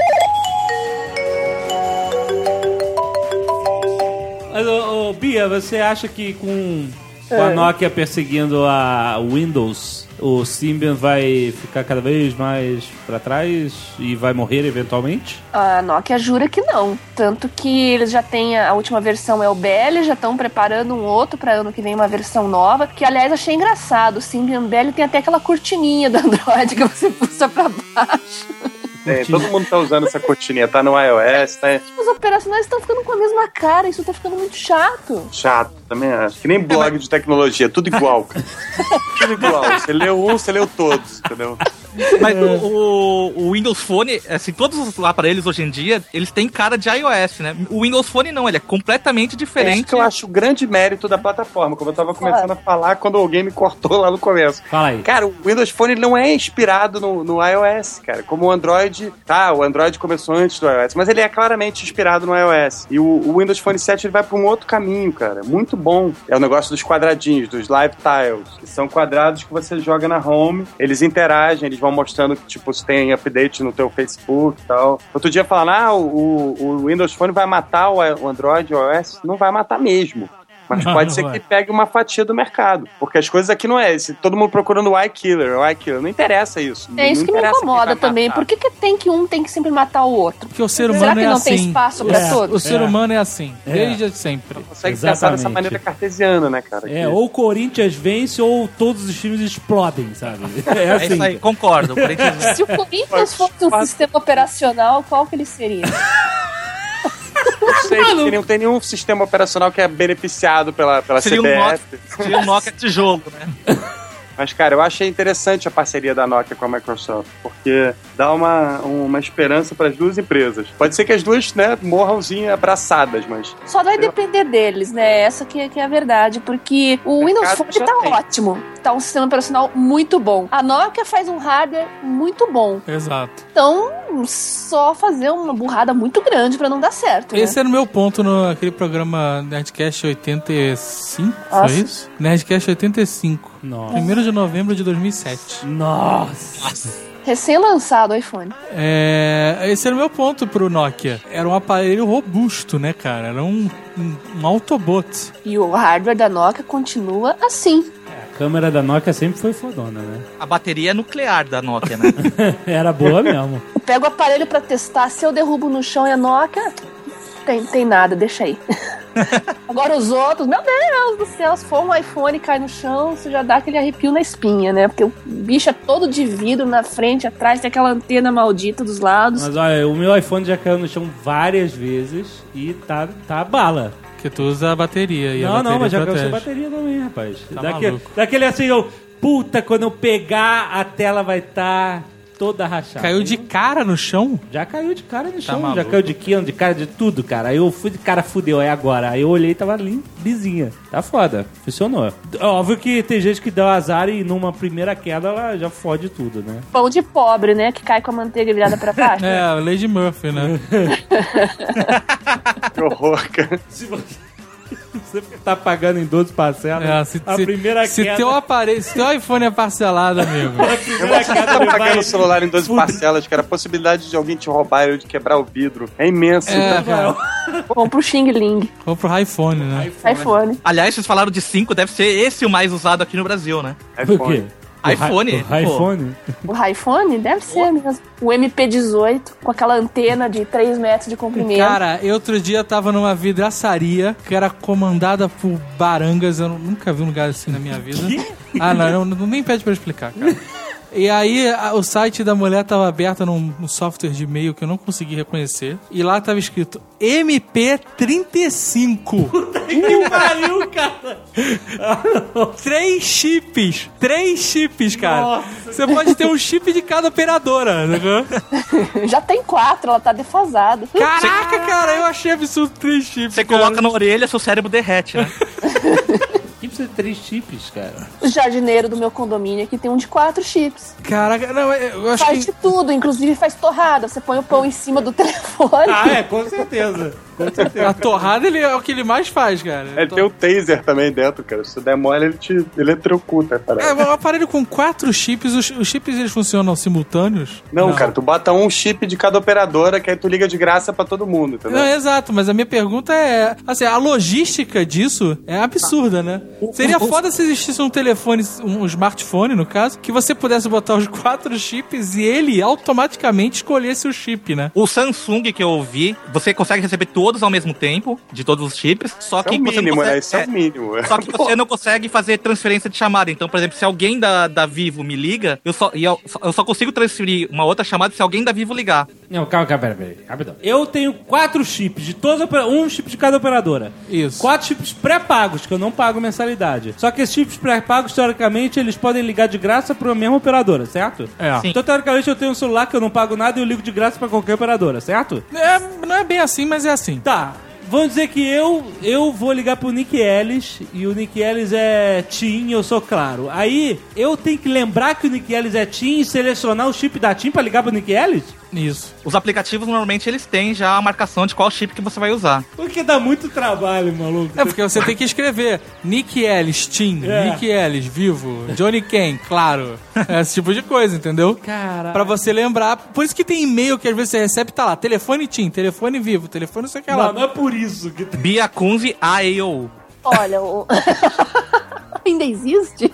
Mas, ô, ô, Bia, você acha que com, com a Nokia perseguindo a Windows, o Symbian vai ficar cada vez mais pra trás e vai morrer eventualmente?
A Nokia jura que não. Tanto que eles já têm a, a última versão é o Belly, já estão preparando um outro pra ano que vem, uma versão nova, que aliás achei engraçado. O Symbian Belly tem até aquela cortininha do Android que você puxa pra baixo.
É, todo mundo tá usando essa cortininha, tá no iOS, tá?
Os operacionais estão ficando com a mesma cara, isso tá ficando muito chato.
Chato, também acho. Que nem blog de tecnologia, tudo igual, cara. Tudo igual. Você leu um, você leu todos, entendeu?
Mas o, o, o Windows Phone, assim, todos os aparelhos hoje em dia, eles têm cara de iOS, né? O Windows Phone não, ele é completamente
É
diferente.
isso que eu acho o grande mérito da plataforma, como eu tava começando a falar quando alguém me cortou lá no começo.
Fala aí.
Cara, o Windows Phone não é inspirado no, no iOS, cara. Como o Android... Tá, o Android começou antes do iOS, mas ele é claramente inspirado no iOS. E o, o Windows Phone sete ele vai pra um outro caminho, cara. Muito bom. É o negócio dos quadradinhos, dos live tiles, que são quadrados que você joga na home, eles interagem, eles vão mostrando que, tipo, se tem update no teu Facebook e tal. Outro dia falando, ah, o, o Windows Phone vai matar o, o Android, o iOS. Não vai matar mesmo. Mas
Não,
pode
não
ser
vai.
que pegue uma fatia do mercado. Porque as coisas aqui não é esse. Todo mundo procurando o iKiller, o iKiller. Não interessa isso.
É isso
Não
que me
interessa quem
incomoda
vai
também.
matar.
Por que, que tem que um tem que sempre matar o outro?
Porque o ser
Será
humano
que
é
não
assim.
tem espaço pra
É,
todos?
O ser
É.
humano é assim,
É.
desde sempre.
Consegue
Exatamente.
pensar dessa maneira cartesiana, né, cara?
É,
Que-
ou o Corinthians vence ou todos os times explodem, sabe? É
É
assim.
isso aí, concordo. O Corinthians-
Se o Corinthians fosse um sistema operacional, qual que ele seria?
Não sei, porque não tem nenhum sistema operacional que é beneficiado pela, pela
seria, um
C B F.
Nokia, seria um Nokia tijolo, né?
Mas, cara, eu achei interessante a parceria da Nokia com a Microsoft, porque dá uma, uma esperança para as duas empresas. Pode ser que as duas, né, morramzinho abraçadas, mas...
Só vai depender deles, né? Essa que, é- que é a verdade. Porque o Windows Phone
já
tá
tem.
ótimo. Tá um sistema operacional muito bom. A Nokia faz um hardware muito bom.
Exato.
Então, só fazer uma burrada muito grande pra não dar certo, né?
Esse era o meu ponto no aquele programa Nerdcast oitenta e cinco,
Nossa.
foi isso? Nerdcast oitenta e cinco.
Nossa.
primeiro de novembro de dois mil e sete.
Nossa.
Recém-lançado o iPhone.
É, esse era o meu ponto pro Nokia. Era um aparelho robusto, né, cara? Era um, um, um Autobot.
E o hardware da Nokia continua assim.
A câmera da Nokia sempre foi fodona, né?
A bateria nuclear da Nokia, né?
Era boa mesmo.
Eu pego o aparelho pra testar. Se eu derrubo no chão e a Nokia... Tem, tem nada, deixa aí. Agora os outros, meu Deus do céu, se for um iPhone e cai no chão, você já dá aquele arrepio na espinha, né? Porque o bicho é todo de vidro na frente, atrás tem aquela antena maldita dos lados.
Mas olha, o meu iPhone já caiu no chão várias vezes e tá, tá bala.
Que tu usa a bateria. E a
Não,
bateria
não, mas já caiu
protege.
sem bateria também, rapaz.
Tá
daquele,
maluco.
daquele assim, eu, puta, quando eu pegar, a tela vai estar toda rachada.
Caiu de cara no chão?
Já caiu de cara no chão, já
maluco.
caiu de quino, de cara, de tudo, cara. Aí eu fui de cara, fudeu, aí agora. Aí eu olhei e tava lim- lisinha. Tá foda, funcionou. Óbvio que tem gente que dá o azar e numa primeira queda ela já fode tudo, né?
Pão de pobre, né? Que cai com a manteiga virada pra baixo.
É, a Lady Murphy, né?
Que horror, cara.
Se você, você tá pagando em doze parcelas,
É, se,
a
se-
primeira
se
queda...
teu aparelho, se teu iPhone é parcelado, amigo.
a primeira queda
Tá
ele
pagando
vai...
o celular em doze parcelas, cara. A possibilidade de alguém te roubar ou de quebrar o vidro é imensa.
É,
Então,
cara.
Vamos pro Xing Ling.
Ou pro iPhone, né?
iPhone.
Aliás, vocês falaram de cinco, deve ser esse o mais usado aqui no Brasil, né?
O quê?
iPhone.
O
iPhone,
hi- O iPhone?
O iPhone? Deve ser mesmo. O M P dezoito, com aquela antena de três metros de comprimento.
Cara, eu outro dia tava numa vidraçaria que era comandada por barangas. Eu nunca vi um lugar assim na minha vida. Ah, não, não, não nem pede pra eu explicar, cara. E aí a, o site da mulher tava aberto num, num software de e-mail que eu não consegui reconhecer. E lá tava escrito M P trinta e cinco.
Que pariu, cara!
Três chips. Três chips, cara.
Nossa.
Você pode ter um chip de cada operadora, né?
Já tem quatro, ela tá defasada.
Caraca, cara, eu achei absurdo três chips.
Você
cara.
coloca na orelha, seu cérebro derrete, né?
Que precisa de três chips, cara?
O jardineiro do meu condomínio aqui tem um de quatro chips.
Caraca, não, eu acho
Faz
que...
de tudo, inclusive faz torrada. Você põe o pão em cima do telefone.
Ah, é, com certeza. Com certeza.
A torrada ele é o que ele mais faz, cara.
Ele tem o taser também dentro, cara. Se der mole, ele te eletrocuta.
É, um aparelho com quatro chips, os, os chips eles funcionam simultâneos?
Não,
não,
cara, tu bota um chip de cada operadora, que aí tu liga de graça pra todo mundo, entendeu?
Não, exato, mas a minha pergunta é, assim, a logística disso é absurda, né? Seria foda se existisse um telefone, um smartphone, no caso, que você pudesse botar os quatro chips e ele automaticamente escolhesse o chip, né?
O Samsung que eu vi, você consegue receber todos ao mesmo tempo, de todos os chips, só
Isso
que
é o
você
mínimo,
não consegue,
né? Isso é o mínimo.
Só que você não consegue fazer transferência de chamada. Então, por exemplo, se alguém da, da Vivo me liga, eu só, e eu, eu só consigo transferir uma outra chamada se alguém da Vivo ligar.
Não, calma, calma, pera, pera, rapidão. Eu tenho quatro chips, de todas as opera- um chip de cada operadora.
Isso.
Quatro chips pré-pagos, que eu não pago mensalidade. Só que esses chips pré-pagos, teoricamente, eles podem ligar de graça pra mesma operadora, certo?
É.
Sim.
Então, teoricamente, eu tenho um celular que eu não pago nada e eu ligo de graça pra qualquer operadora, certo?
É, não é bem assim, mas é assim.
Tá. Vamos dizer que eu eu vou ligar pro Nick Ellis e o Nick Ellis é TIM, eu sou claro. Aí eu tenho que lembrar que o Nick Ellis é TIM e selecionar o chip da TIM pra ligar pro Nick Ellis?
Isso.
Os aplicativos, normalmente, eles têm já a marcação de qual chip que você vai usar.
Porque dá muito trabalho, maluco.
É porque você tem que escrever Nick Ellis, Tim,
É.
Nick Ellis, Vivo, Johnny Ken, claro. Esse tipo de coisa, entendeu?
Caralho.
Pra você lembrar. Por isso que tem e-mail que às vezes você recebe, tá lá, telefone Tim, telefone Vivo, telefone não sei o que lá.
Não, não é por isso que...
Bia Kunze A E O U.
Olha, o... ainda existe?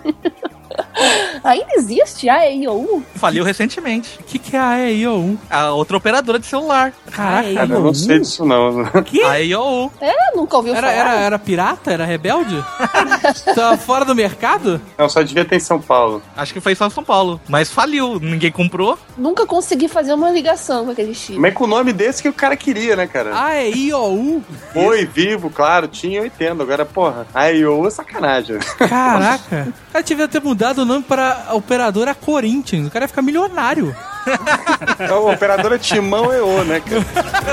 Ainda existe a E I O U?
Faliu recentemente.
O que, que é a E I O U?
A outra operadora de celular.
Caraca,
Cara, eu não sei disso, não.
A E I O U.
É, nunca ouviu
Era,
falar.
era, era pirata? Era rebelde? Tava fora do mercado?
Não, só devia ter em São Paulo.
Acho que foi só em São Paulo. Mas faliu. Ninguém comprou.
Nunca consegui fazer uma ligação com aquele chip.
Mas com o nome desse que o cara queria, né, cara?
A E I O U?
Oi, Vivo, claro, tinha, eu entendo. Agora, porra, a E I O U é sacanagem.
Caraca. O cara devia ter mudado o nome para a operadora Corinthians. O cara ia ficar milionário.
É o operadora Timão E O, né, cara?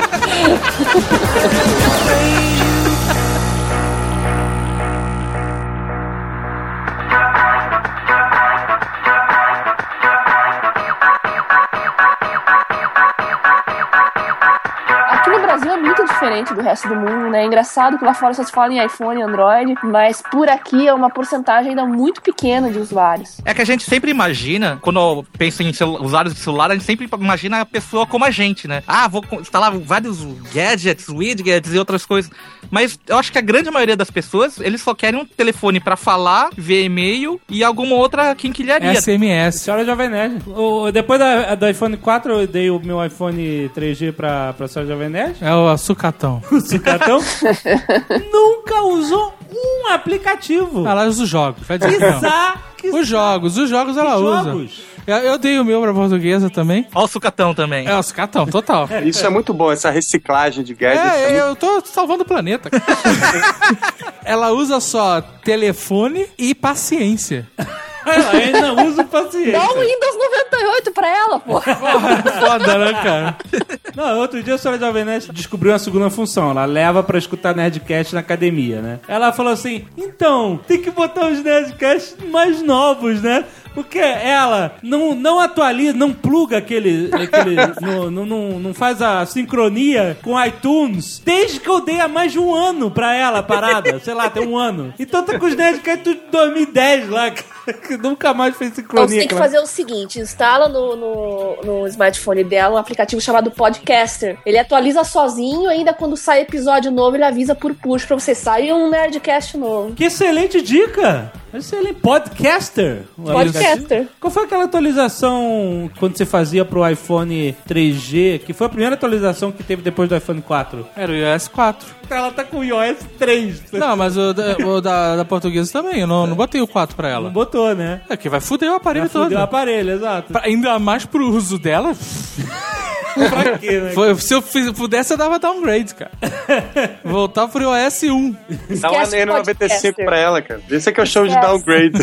Aqui no Brasil é muito diferente do resto do mundo, né? É engraçado que lá fora só se fala em iPhone e Android, mas por aqui é uma porcentagem ainda muito pequena de usuários.
É que a gente sempre imagina, quando pensa em celu- usuários de celular, a gente sempre imagina a pessoa como a gente, né? Ah, vou instalar vários gadgets, widgets e outras coisas. Mas eu acho que a grande maioria das pessoas, eles só querem um telefone pra falar, ver e-mail e alguma outra quinquilharia.
S M S.
Senhora Jovem Nerd. O, depois da, do iPhone quatro, eu dei o meu iPhone três G pra, pra senhora Jovem Nerd.
É o sucatão.
O sucatão. Nunca usou um aplicativo.
Ela usa os jogos. Vai dizer que não.
Exato.
Os jogos, os jogos ela usa.
Jogos.
Eu, eu dei o meu pra portuguesa também.
Ó o sucatão também.
É, o sucatão, total.
Isso é muito bom, essa reciclagem de gadgets.
É,
É, muito...
eu tô salvando o planeta. Ela usa só telefone e paciência.
Ela ainda usa paciência.
Dá um Windows noventa e oito pra ela, pô.
Foda, né, cara?
Não, outro dia a senhora Jovem Nerd descobriu uma segunda função. Ela leva pra escutar Nerdcast na academia, né? Ela falou assim, então, tem que botar os Nerdcasts mais novos, né? Porque ela não, não atualiza, não pluga aquele... aquele no, no, não, não faz a sincronia com iTunes desde que eu dei há mais de um ano pra ela parada. Sei lá, tem um ano. Então tá com os Nerdcasts de dois mil e dez lá, que nunca mais fez
Então
sincronia.
você tem que
aquela-
fazer o seguinte, instala no, no, no smartphone dela um aplicativo chamado Podcaster. Ele atualiza sozinho, ainda quando sai episódio novo ele avisa por push pra você sair um Nerdcast novo.
Que excelente dica! Mas ele é podcaster.
Podcaster.
Qual foi aquela atualização quando você fazia pro iPhone três G, que foi a primeira atualização que teve depois do iPhone quatro?
Era o iOS quatro.
Ela tá com o iOS três.
Não, mas o da, o da, da portuguesa também. Eu não, não botei o quatro pra ela.
Não botou, né?
É que vai foder o aparelho
Já
todo.
fudeu o aparelho, exato.
Pra- ainda mais pro uso dela.
Pra quê, né?
Foi- se eu fiz- pudesse, eu dava downgrade, cara. Voltar pro iOS um.
Dá uma
Esquece
N noventa e cinco
podcaster.
pra ela, cara. Isso é que eu chamo de
Esquece.
downgrade.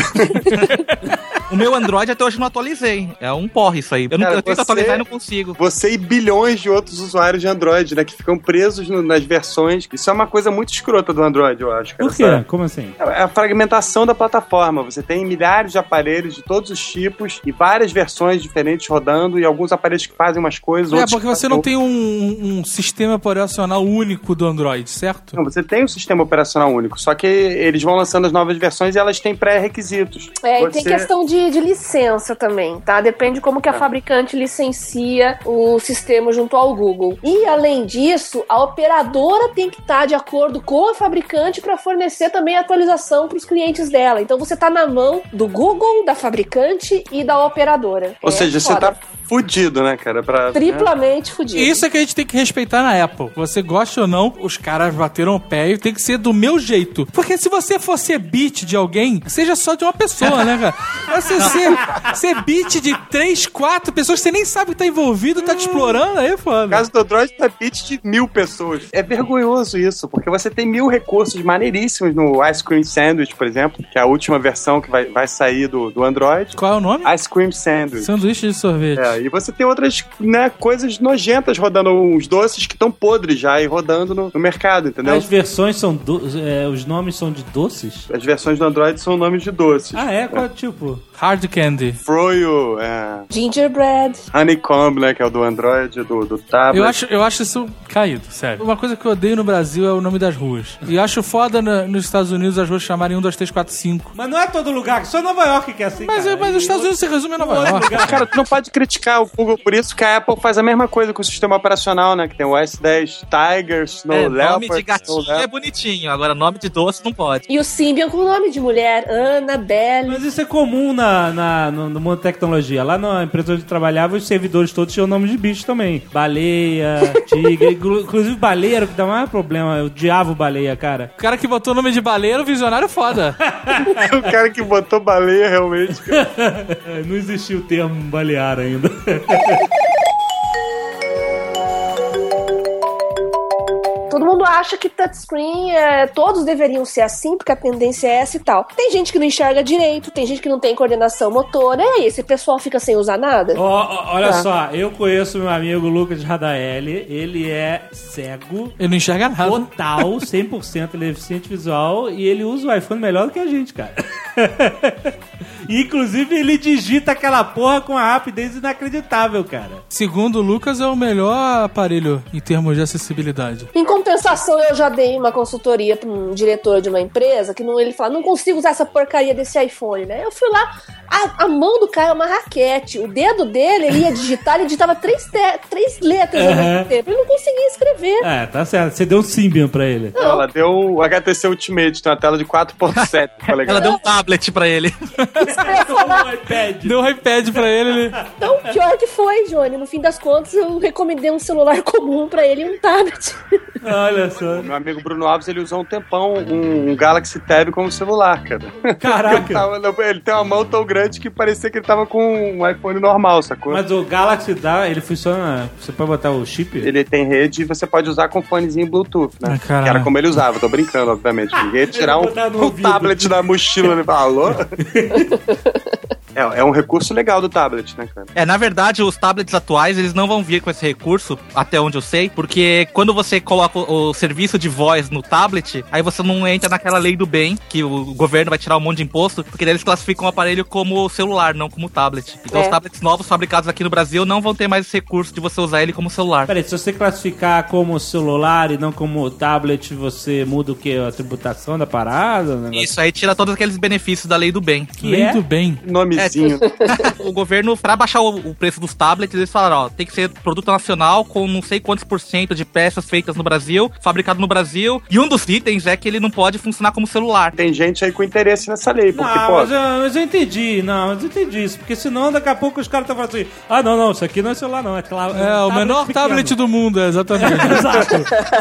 O meu Android até hoje não atualizei. É um porre isso aí. Eu, não,
Cara,
eu tento
você-
atualizar e não consigo.
Você e bilhões de outros usuários de Android, né? Que ficam presos no- nas versões. Isso é uma coisa muito escrota do Android, eu acho. Cara,
Por quê?
sabe?
Como assim?
É a fragmentação da plataforma. Você tem milhares de aparelhos de todos os tipos e várias versões diferentes rodando e alguns aparelhos que fazem umas coisas.
É,
outros
porque
que
você
fazem
não tem um, um sistema operacional único do Android, certo?
Não, você tem um sistema operacional único, só que eles vão lançando as novas versões e elas têm pré-requisitos.
É, e
Você-
tem questão de, de licença também, tá? Depende como que a fabricante licencia o sistema junto ao Google. E, além disso, a operadora tem que estar de acordo com a fabricante para fornecer também a atualização para os clientes dela. Então, você tá na mão do Google, da fabricante e da operadora.
Ou
É
seja, você
foda.
tá fudido, né, cara? Pra,
triplamente fudido.
Isso é que a gente tem que respeitar na Apple. Você gosta ou não, os caras bateram o pé e tem que ser do meu jeito. Porque se você for ser beat de alguém, seja só de uma pessoa, né, cara? Você ser, ser beat de três, quatro pessoas que você nem sabe que tá envolvido, tá te explorando, aí é
No
foda.
caso do Android, tá bit de mil pessoas. É vergonhoso isso, porque você tem mil recursos maneiríssimos no Ice Cream Sandwich, por exemplo, que é a última versão que vai, vai sair do, do Android.
Qual é o nome?
Ice Cream Sandwich.
Sanduíche de sorvete.
É, e você tem outras, né, coisas nojentas rodando, uns doces que estão podres já e rodando no, no mercado, entendeu?
As versões são... Do... é, os nomes são de doces?
As versões do Android são nomes de doces.
Ah, é? Qual tipo?
Hard Candy.
Froyo, é,
Gingerbread.
Honeycomb, né, que é o do Android, do, do tablet.
Eu acho, eu acho isso caído, sério. Uma coisa que eu odeio no Brasil é o nome das ruas. E eu acho foda na- nos Estados Unidos as ruas chamarem um, dois, três, quatro, cinco.
Mas não é todo lugar, só Nova York que é assim,
Mas,
cara.
mas
E
os Estados
outro-
Unidos se resume a Nova
outro
York.
lugar.
Cara, tu não pode criticar o Google por isso, que a Apple faz a mesma coisa com o sistema operacional, né? Que tem o S dez Tiger, Snow
É,
Leopard,
nome de gatinho
Snow
é
Leopard.
bonitinho, agora nome de doce não pode.
E o Symbian com nome de mulher. Annabelle.
Mas isso é comum na, na- no, no mundo da tecnologia. Lá na empresa onde eu trabalhava, os servidores todos tinham nome de bicho também. Baleia, tigre. Inclu- Inclusive, baleia era o que dá mais problema. Eu odiava o baleia, cara.
O cara que botou o nome de baleiro, visionário foda.
O cara que botou baleia, realmente. cara.
Não existia o termo balear ainda.
Todo mundo acha que touchscreen, é, todos deveriam ser assim, porque a tendência é essa e tal. Tem gente que não enxerga direito, tem gente que não tem coordenação motora, e aí, esse pessoal fica sem usar nada?
Ó, ó, olha
Tá.
só, eu conheço meu amigo Lucas Radaeli. Ele é cego.
Ele não enxerga nada.
Total, cem por cento ele é deficiente visual e ele usa o iPhone melhor do que a gente, cara. E, inclusive, ele digita aquela porra com uma rapidez inacreditável, cara.
Segundo o Lucas, é o melhor aparelho em termos de acessibilidade.
Em compensação, eu já dei uma consultoria pra um diretor de uma empresa que não, ele fala, não consigo usar essa porcaria desse iPhone, né? Eu fui lá, a, a mão do cara é uma raquete, o dedo dele, ele ia digitar, ele digitava três, te- três letras ao
Uhum.
mesmo tempo, ele não conseguia escrever.
É, tá certo. Você deu um Symbian pra ele.
Ela deu o H T C Ultimate, tem uma tela de quatro ponto sete. Tá legal?
Ela deu um tablet pra ele.
Isso que eu ia falar.
Um iPad.
Deu um iPad pra ele, ele...
Então, pior que foi, Johnny. No fim das contas, eu recomendei um celular comum pra ele e um tablet.
Olha só.
Meu amigo Bruno Alves, ele usou um tempão um, um Galaxy Tab como celular, cara.
Caraca.
Ele, tava- ele tem uma mão tão grande que parecia que ele tava com um iPhone normal, sacou?
Mas o Galaxy dá, ele funciona. Você pode botar o chip?
Ele tem rede e você pode usar com fonezinho Bluetooth, né?
Ah, caralho.
que era como ele usava, tô brincando, obviamente. Ninguém ia tirar um,
Ele botar no
um
ouvido.
tablet da mochila e falar, alô? É, é um recurso legal do tablet, né, cara?
É, na verdade, os tablets atuais, eles não vão vir com esse recurso, até onde eu sei, porque quando você coloca o, o serviço de voz no tablet, aí você não entra naquela lei do bem, que o governo vai tirar um monte de imposto, porque daí eles classificam o aparelho como celular, não como tablet. Então
É.
os tablets novos fabricados aqui no Brasil não vão ter mais esse recurso de você usar ele como celular.
Peraí, se você classificar como celular e não como tablet, você muda o que? A tributação da parada? O negócio?
Isso aí tira todos aqueles benefícios da lei do bem.
Que
Lei
é?
do bem.
Nomezinho vizinho.
O governo, pra baixar o, o preço dos tablets, eles falaram, ó, tem que ser produto nacional com não sei quantos por cento de peças feitas no Brasil, fabricado no Brasil, e um dos itens é que ele não pode funcionar como celular.
Tem gente aí com interesse nessa lei, porque,
não,
pô...
Mas eu, mas eu entendi, não, mas eu entendi isso, porque senão daqui a pouco os caras estão falando assim, ah, não, não, isso aqui não é celular não, é claro.
É, o menor pequeno. Tablet do mundo, exatamente.
Exato.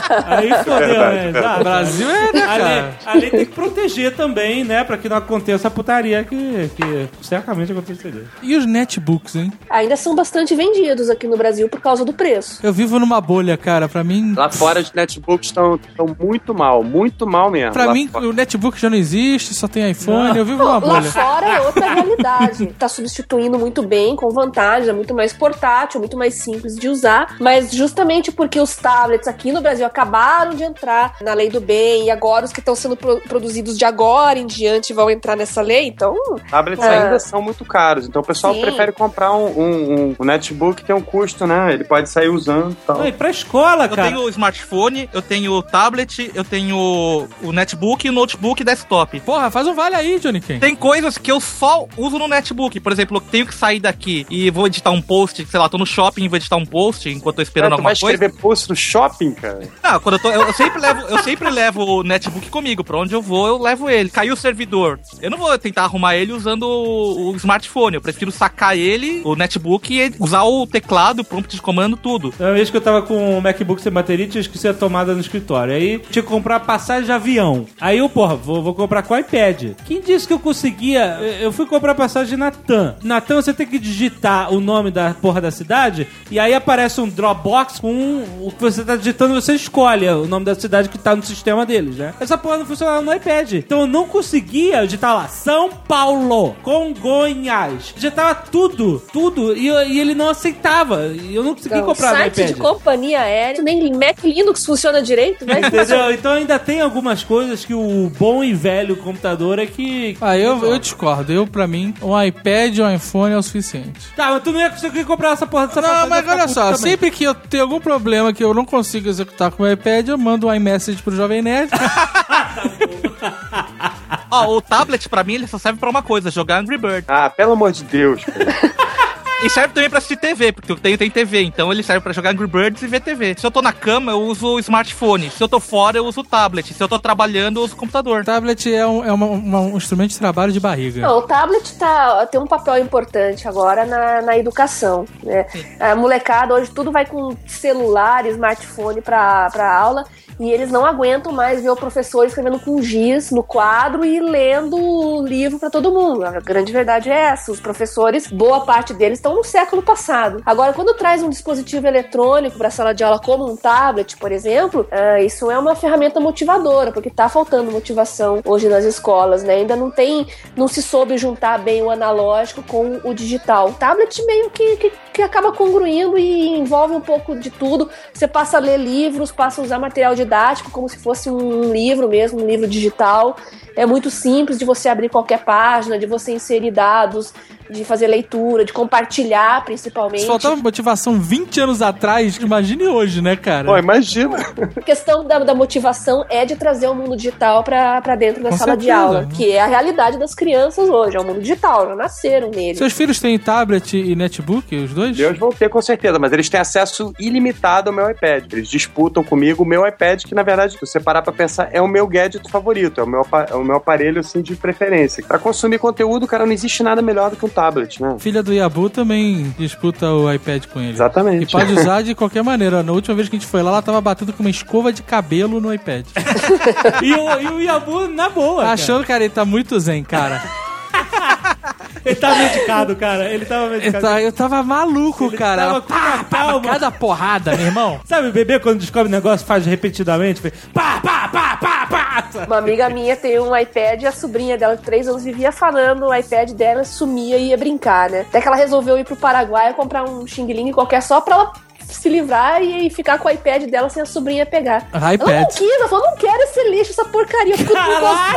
Aí fodeu,
verdade,
né?
verdade.
Exato.
O Brasil é, né,
A lei,
cara?
a lei tem que proteger também, né, pra que não aconteça a putaria que, que certamente aconteceria.
E os netbooks, hein?
Ainda são bastante vendidos aqui no Brasil por causa do preço.
Eu vivo numa bolha, cara, pra mim...
Lá fora os netbooks estão muito mal, muito mal mesmo.
Pra
lá
mim,
fora.
o netbook já não existe, só tem iPhone,
Não.
eu vivo numa
Lá
bolha.
fora é outra realidade. Tá substituindo muito bem, com vantagem, é muito mais portátil, muito mais simples de usar, mas justamente porque os tablets aqui no Brasil acabaram de entrar na lei do bem, e agora os que estão sendo pro- produzidos de agora em diante vão entrar nessa lei, então...
Tablets
É.
ainda são muito caros, então o pessoal
Sim.
prefere comprar um, um, um netbook que tem um custo, né? Ele pode sair usando e tal.
Não, e pra escola,
Eu
cara.
tenho o smartphone, eu tenho o tablet, eu tenho o netbook, o notebook e desktop.
Porra, faz um vale aí, Johnny Ken.
Tem coisas que eu só uso no netbook. Por exemplo, eu tenho que sair daqui e vou editar um post, sei lá, tô no shopping e vou editar um post enquanto tô esperando
Cara, tu vai
alguma coisa.
escrever post no shopping, cara?
Não, quando eu tô. Eu, eu sempre levo, eu sempre levo o netbook comigo. Pra onde eu vou, eu levo ele. Caiu o servidor. Eu não vou tentar arrumar ele usando o, o smartphone. Eu prefiro sacar ele, o netbook, e usar o teclado, o prompt de comando, tudo.
Uma vez que eu tava com o MacBook sem bateria, tinha esquecido a tomada no escritório. Aí tinha que comprar passagem de avião. Aí eu, porra, vou, vou comprar com o iPad. Quem disse que eu conseguia? Eu eu fui comprar passagem na TAM. Na TAM você tem que digitar o nome da porra da cidade e aí aparece um Dropbox com o que você tá digitando, você escolhe o nome da cidade que tá no sistema deles, né? Essa porra não funcionava no iPad. Então eu não conseguia digitar lá São Paulo, Congonhas. Digitava tudo, tudo. E, eu- e ele não aceitava. E eu não conseguia
Não,
comprar no
site
iPad.
de companhia aérea, nem Mac Linux funciona direito, né?
Entendeu? Então ainda tem algumas coisas que o bom e velho computador é que...
Ah, eu, eu discordo. Eu, pra mim, um iPad ou um iPhone é o suficiente.
Tá, mas tu não ia conseguir comprar essa porra dessa
Não,
passagem,
mas
ia ficar
olha
puto
só,
também.
sempre que eu tenho algum problema que eu não consigo executar com o iPad, eu mando um iMessage pro Jovem Nerd.
Ó, o tablet, pra mim, ele só serve pra uma coisa: jogar Angry Bird.
Ah, pelo amor de Deus, cara.
E serve também pra assistir T V, porque eu tenho, tenho T V, então ele serve pra jogar Angry Birds e ver T V. Se eu tô na cama, eu uso o smartphone. Se eu tô fora, eu uso o tablet. Se eu tô trabalhando, eu uso o computador.
Tablet é, um, é uma- uma- um instrumento de trabalho de barriga.
Não, o tablet tá, tem um papel importante agora na, na educação, né? A molecada hoje tudo vai com celular, smartphone pra, pra aula e eles não aguentam mais ver o professor escrevendo com giz no quadro e lendo o livro pra todo mundo. A grande verdade é essa, os professores, boa parte deles estão no século passado. Agora, quando traz um dispositivo eletrônico pra sala de aula como um tablet, por exemplo, ah, isso é uma ferramenta motivadora, porque tá faltando motivação hoje nas escolas, né? Ainda não tem, não se soube juntar bem o analógico com o digital. O tablet meio que, que, que acaba congruindo e envolve um pouco de tudo. Você passa a ler livros, passa a usar material didático como se fosse um livro mesmo, um livro digital. É muito simples de você abrir qualquer página, de você inserir dados, de fazer leitura, de compartilhar, principalmente.
Se faltava motivação vinte anos atrás, imagine hoje, né, cara?
Pô, imagina.
A questão da, da motivação é de trazer o mundo digital pra, pra dentro da
Com
sala de
certeza.
aula, que é a realidade das crianças hoje, é o mundo digital, já nasceram nele.
Seus filhos têm tablet e netbook, os dois?
Deus vão ter com certeza, mas eles têm acesso ilimitado ao meu iPad. Eles disputam comigo o meu iPad, que na verdade, se você parar pra pensar, é o meu gadget favorito, é o meu, apa- é o meu aparelho assim de preferência. Pra consumir conteúdo, cara, não existe nada melhor do que um tablet, né?
Filha do Yabu também disputa o iPad com ele.
Exatamente.
E pode usar de qualquer maneira. Na última vez que a gente foi lá, ela tava batendo com uma escova de cabelo no iPad.
E o, e o Yabu, na boa, cara.
Achando, cara, ele tá muito zen, cara.
Ele tava medicado, cara. Ele tava
Eu,
medicado.
ta- eu tava maluco,
Ele
cara.
tava com uma calma.
Cada porrada, meu irmão.
Sabe, o bebê, quando descobre um negócio, faz repetidamente, faz pá, pá, pá, pá, pá.
Uma amiga minha tem um iPad e a sobrinha dela de três anos vivia falando, o iPad dela sumia e ia brincar, né? Até que ela resolveu ir pro Paraguai comprar um xing-ling qualquer só pra ela se livrar e, e ficar com o iPad dela sem a sobrinha pegar.
Ah, iPad.
Ela não quis, ela falou, não quero esse lixo, essa porcaria. Eu fico com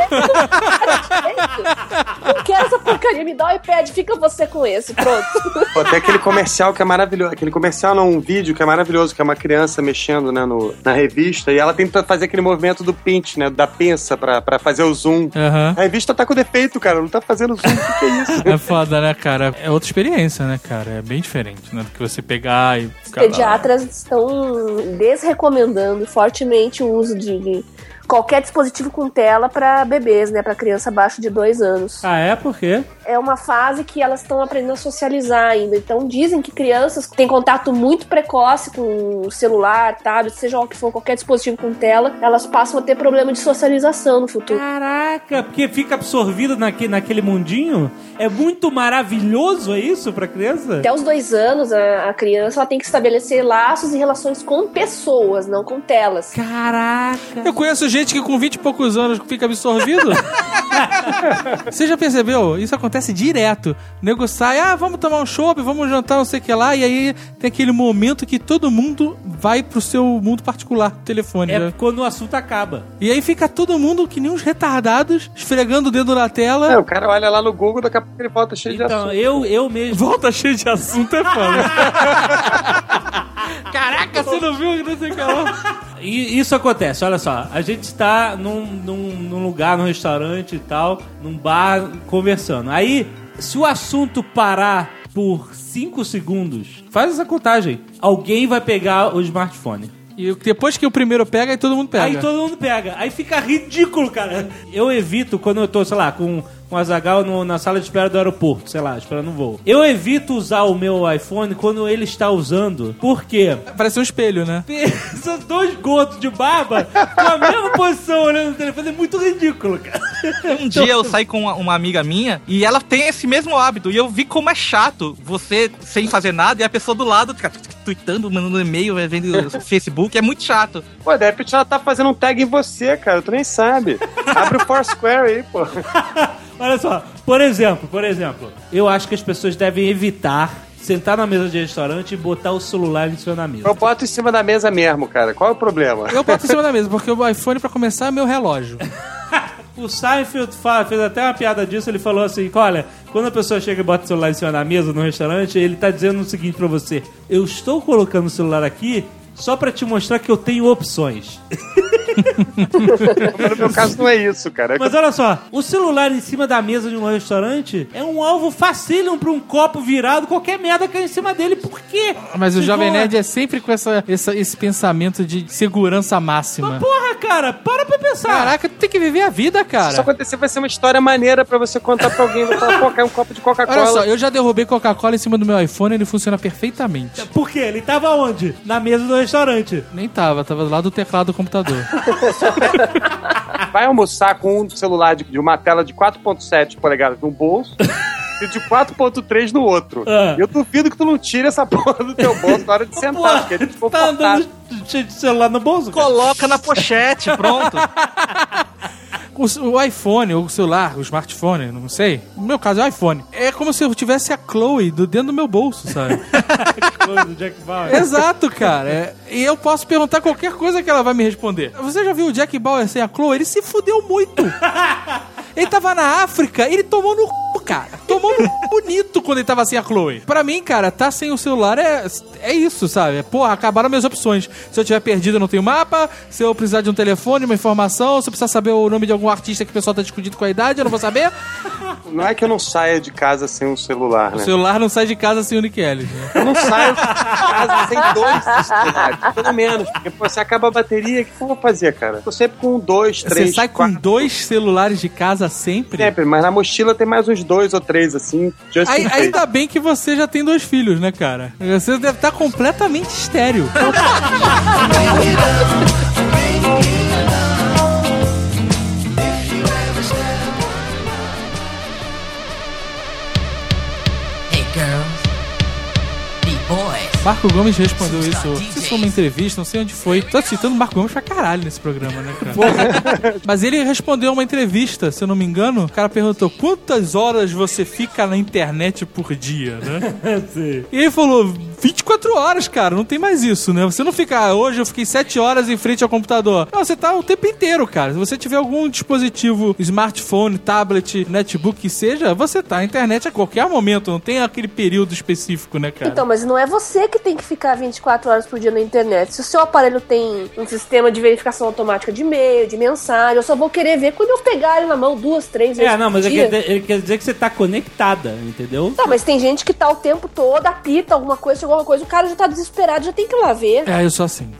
você. Não quero essa porcaria, me dá o iPad, fica você com esse, pronto.
Pô, tem aquele comercial que é maravilhoso, aquele comercial não, um vídeo que é maravilhoso, que é uma criança mexendo, né, no, na revista, e ela tenta fazer aquele movimento do pinch, né, da pinça pra, pra fazer o zoom.
Uhum.
A revista tá com defeito, cara, não tá fazendo zoom, o que, que é isso?
É foda, né, cara? É outra experiência, né, cara? É bem diferente, né, do que você pegar e...
Os pediatras estão desrecomendando fortemente o uso de... de qualquer dispositivo com tela para bebês, né? Para criança abaixo de dois anos.
Ah, é? Por quê?
É uma fase que elas estão aprendendo a socializar ainda. Então dizem que crianças que têm contato muito precoce com o celular, tablet, seja o que for, qualquer dispositivo com tela, elas passam a ter problema de socialização no futuro.
Caraca, porque fica absorvido naquele, naquele mundinho? É muito maravilhoso, é isso, pra criança?
Até os dois anos, a, a criança ela tem que estabelecer laços e relações com pessoas, não com telas.
Caraca!
Eu conheço gente que com vinte e poucos anos fica absorvido. Você já percebeu? Isso acontece direto. O nego sai, ah, vamos tomar um chopp, vamos jantar, não sei o que lá, e aí tem aquele momento que todo mundo vai pro seu mundo particular, telefone.
É
já.
quando o assunto acaba.
E aí fica todo mundo que nem uns retardados, esfregando o dedo na tela.
É, o cara olha lá no Google, daqui a pouco ele volta cheio
então,
de assunto.
Então, eu, eu mesmo...
Volta cheio de assunto, é foda. Caraca, você não viu que não sei o que lá.
E isso acontece, olha só. A gente está num, num, num lugar, num restaurante e tal, num bar, conversando. Aí, se o assunto parar por cinco segundos, faz essa contagem. Alguém vai pegar o smartphone.
E depois que o primeiro pega, aí todo mundo pega.
Aí todo mundo pega. Aí fica ridículo, cara. Eu evito, quando eu tô, sei lá, com... com a Zagal no, na sala de espera do aeroporto, sei lá, esperando um voo. Eu evito usar o meu iPhone quando ele está usando. Por quê?
Parece um espelho, né?
São dois gotos de barba com a mesma posição olhando no telefone. É muito ridículo, cara.
Um dia eu saí com uma, uma amiga minha e ela tem esse mesmo hábito. E eu vi como é chato você sem fazer nada e a pessoa do lado fica tweetando, mandando e-mail, vendo Facebook. É muito chato.
Pô, de repente ela tá fazendo um tag em você, cara. Tu nem sabe. Abre o Foursquare aí, pô.
Olha só, por exemplo, por exemplo, eu acho que as pessoas devem evitar sentar na mesa de restaurante e botar o celular em cima da mesa.
Eu boto em cima da mesa mesmo, cara. Qual é o problema?
Eu boto em cima da mesa, porque o iPhone, pra começar, é meu relógio.
O Seinfeld fala, fez até uma piada disso, ele falou assim, olha, quando a pessoa chega e bota o celular em cima da mesa no restaurante, ele tá dizendo o seguinte pra você, eu estou colocando o celular aqui só pra te mostrar que eu tenho opções.
Mas no meu caso não é isso, cara. É
Mas
que...
olha só, o celular em cima da mesa de um restaurante é um alvo facílimo pra um copo virado, qualquer merda cai em cima dele, por quê?
Mas o
Se
Jovem
for...
Nerd é sempre com essa, essa, esse pensamento de segurança máxima.
Mas porra, cara, para pra pensar.
Caraca, tu tem que viver a vida, cara.
Se isso acontecer, vai ser uma história maneira pra você contar pra alguém. Vai falar, pô, cai um copo de Coca-Cola.
Olha só, eu já derrubei Coca-Cola em cima do meu iPhone e ele funciona perfeitamente.
Por quê? Ele tava onde? Na mesa do restaurante.
Nem tava, tava do lado do teclado do computador.
Vai almoçar com um celular de, de uma tela de quatro ponto sete polegadas no bolso e de quatro ponto três no outro.
Ah.
Eu duvido que tu não tire essa porra do teu bolso na hora de sentar,
Porra,
porque é
tá
desconfortável.
andando cheio de celular no bolso? Cara?
Coloca na pochete, pronto.
O, o iPhone, ou o celular, o smartphone, não sei. No meu caso é o iPhone. É como se eu tivesse a Chloe do dentro do meu bolso, sabe?
Coisa do Jack Bauer.
Exato, cara. É, e eu posso perguntar qualquer coisa que ela vai me responder. Você já viu o Jack Bauer sem a Chloe? Ele se fudeu muito. Ele tava na África, ele tomou no c, cara. Tomou no c bonito quando ele tava sem a Chloe. Pra mim, cara, tá sem o celular é, é isso, sabe? É, porra, acabaram minhas opções. Se eu tiver perdido, eu não tenho mapa. Se eu precisar de um telefone, uma informação. Se eu precisar saber o nome de algum artista que o pessoal tá discutindo com a idade, eu não vou saber.
Não é que eu não saia de casa sem um celular,
O
né?
celular não sai de casa sem o Nick Ellis, né?
Eu não saio de casa sem dois celulares, pelo menos. Porque pô, se acaba a bateria, o que eu vou fazer, cara? Tô sempre com dois, três,
Você sai com
quatro.
dois celulares de casa sempre?
Sempre, mas na mochila tem mais uns dois ou três, assim. Just in
Aí,
case.
ainda bem que você já tem dois filhos, né, cara? Você deve estar completamente estéril.
Hey girls, be boys.
Marco Gomes respondeu isso. Não sei se foi uma entrevista, não sei onde foi. Tô citando o Marco Gomes pra caralho nesse programa, né, cara? Mas ele respondeu a uma entrevista, se eu não me engano. O cara perguntou, quantas horas você fica na internet por dia, né?
Sim.
E ele falou, vinte e quatro horas, cara, não tem mais isso, né? Você não fica, ah, hoje eu fiquei sete horas em frente ao computador. Não, você tá o tempo inteiro, cara. Se você tiver algum dispositivo, smartphone, tablet, netbook, que seja, você tá na internet a qualquer momento, não tem aquele período específico, né, cara?
Então, mas não é você que tem que ficar vinte e quatro horas por dia na internet. Se o seu aparelho tem um sistema de verificação automática de e-mail, de mensagem, eu só vou querer ver quando eu pegar ele na mão duas, três vezes
É, não, mas
por
ele
dia.
quer, ele quer dizer que você tá conectada, entendeu?
Tá, mas tem gente que tá o tempo todo, apita alguma coisa, chegou alguma coisa, o cara já tá desesperado, já tem que ir lá ver.
É, eu sou assim.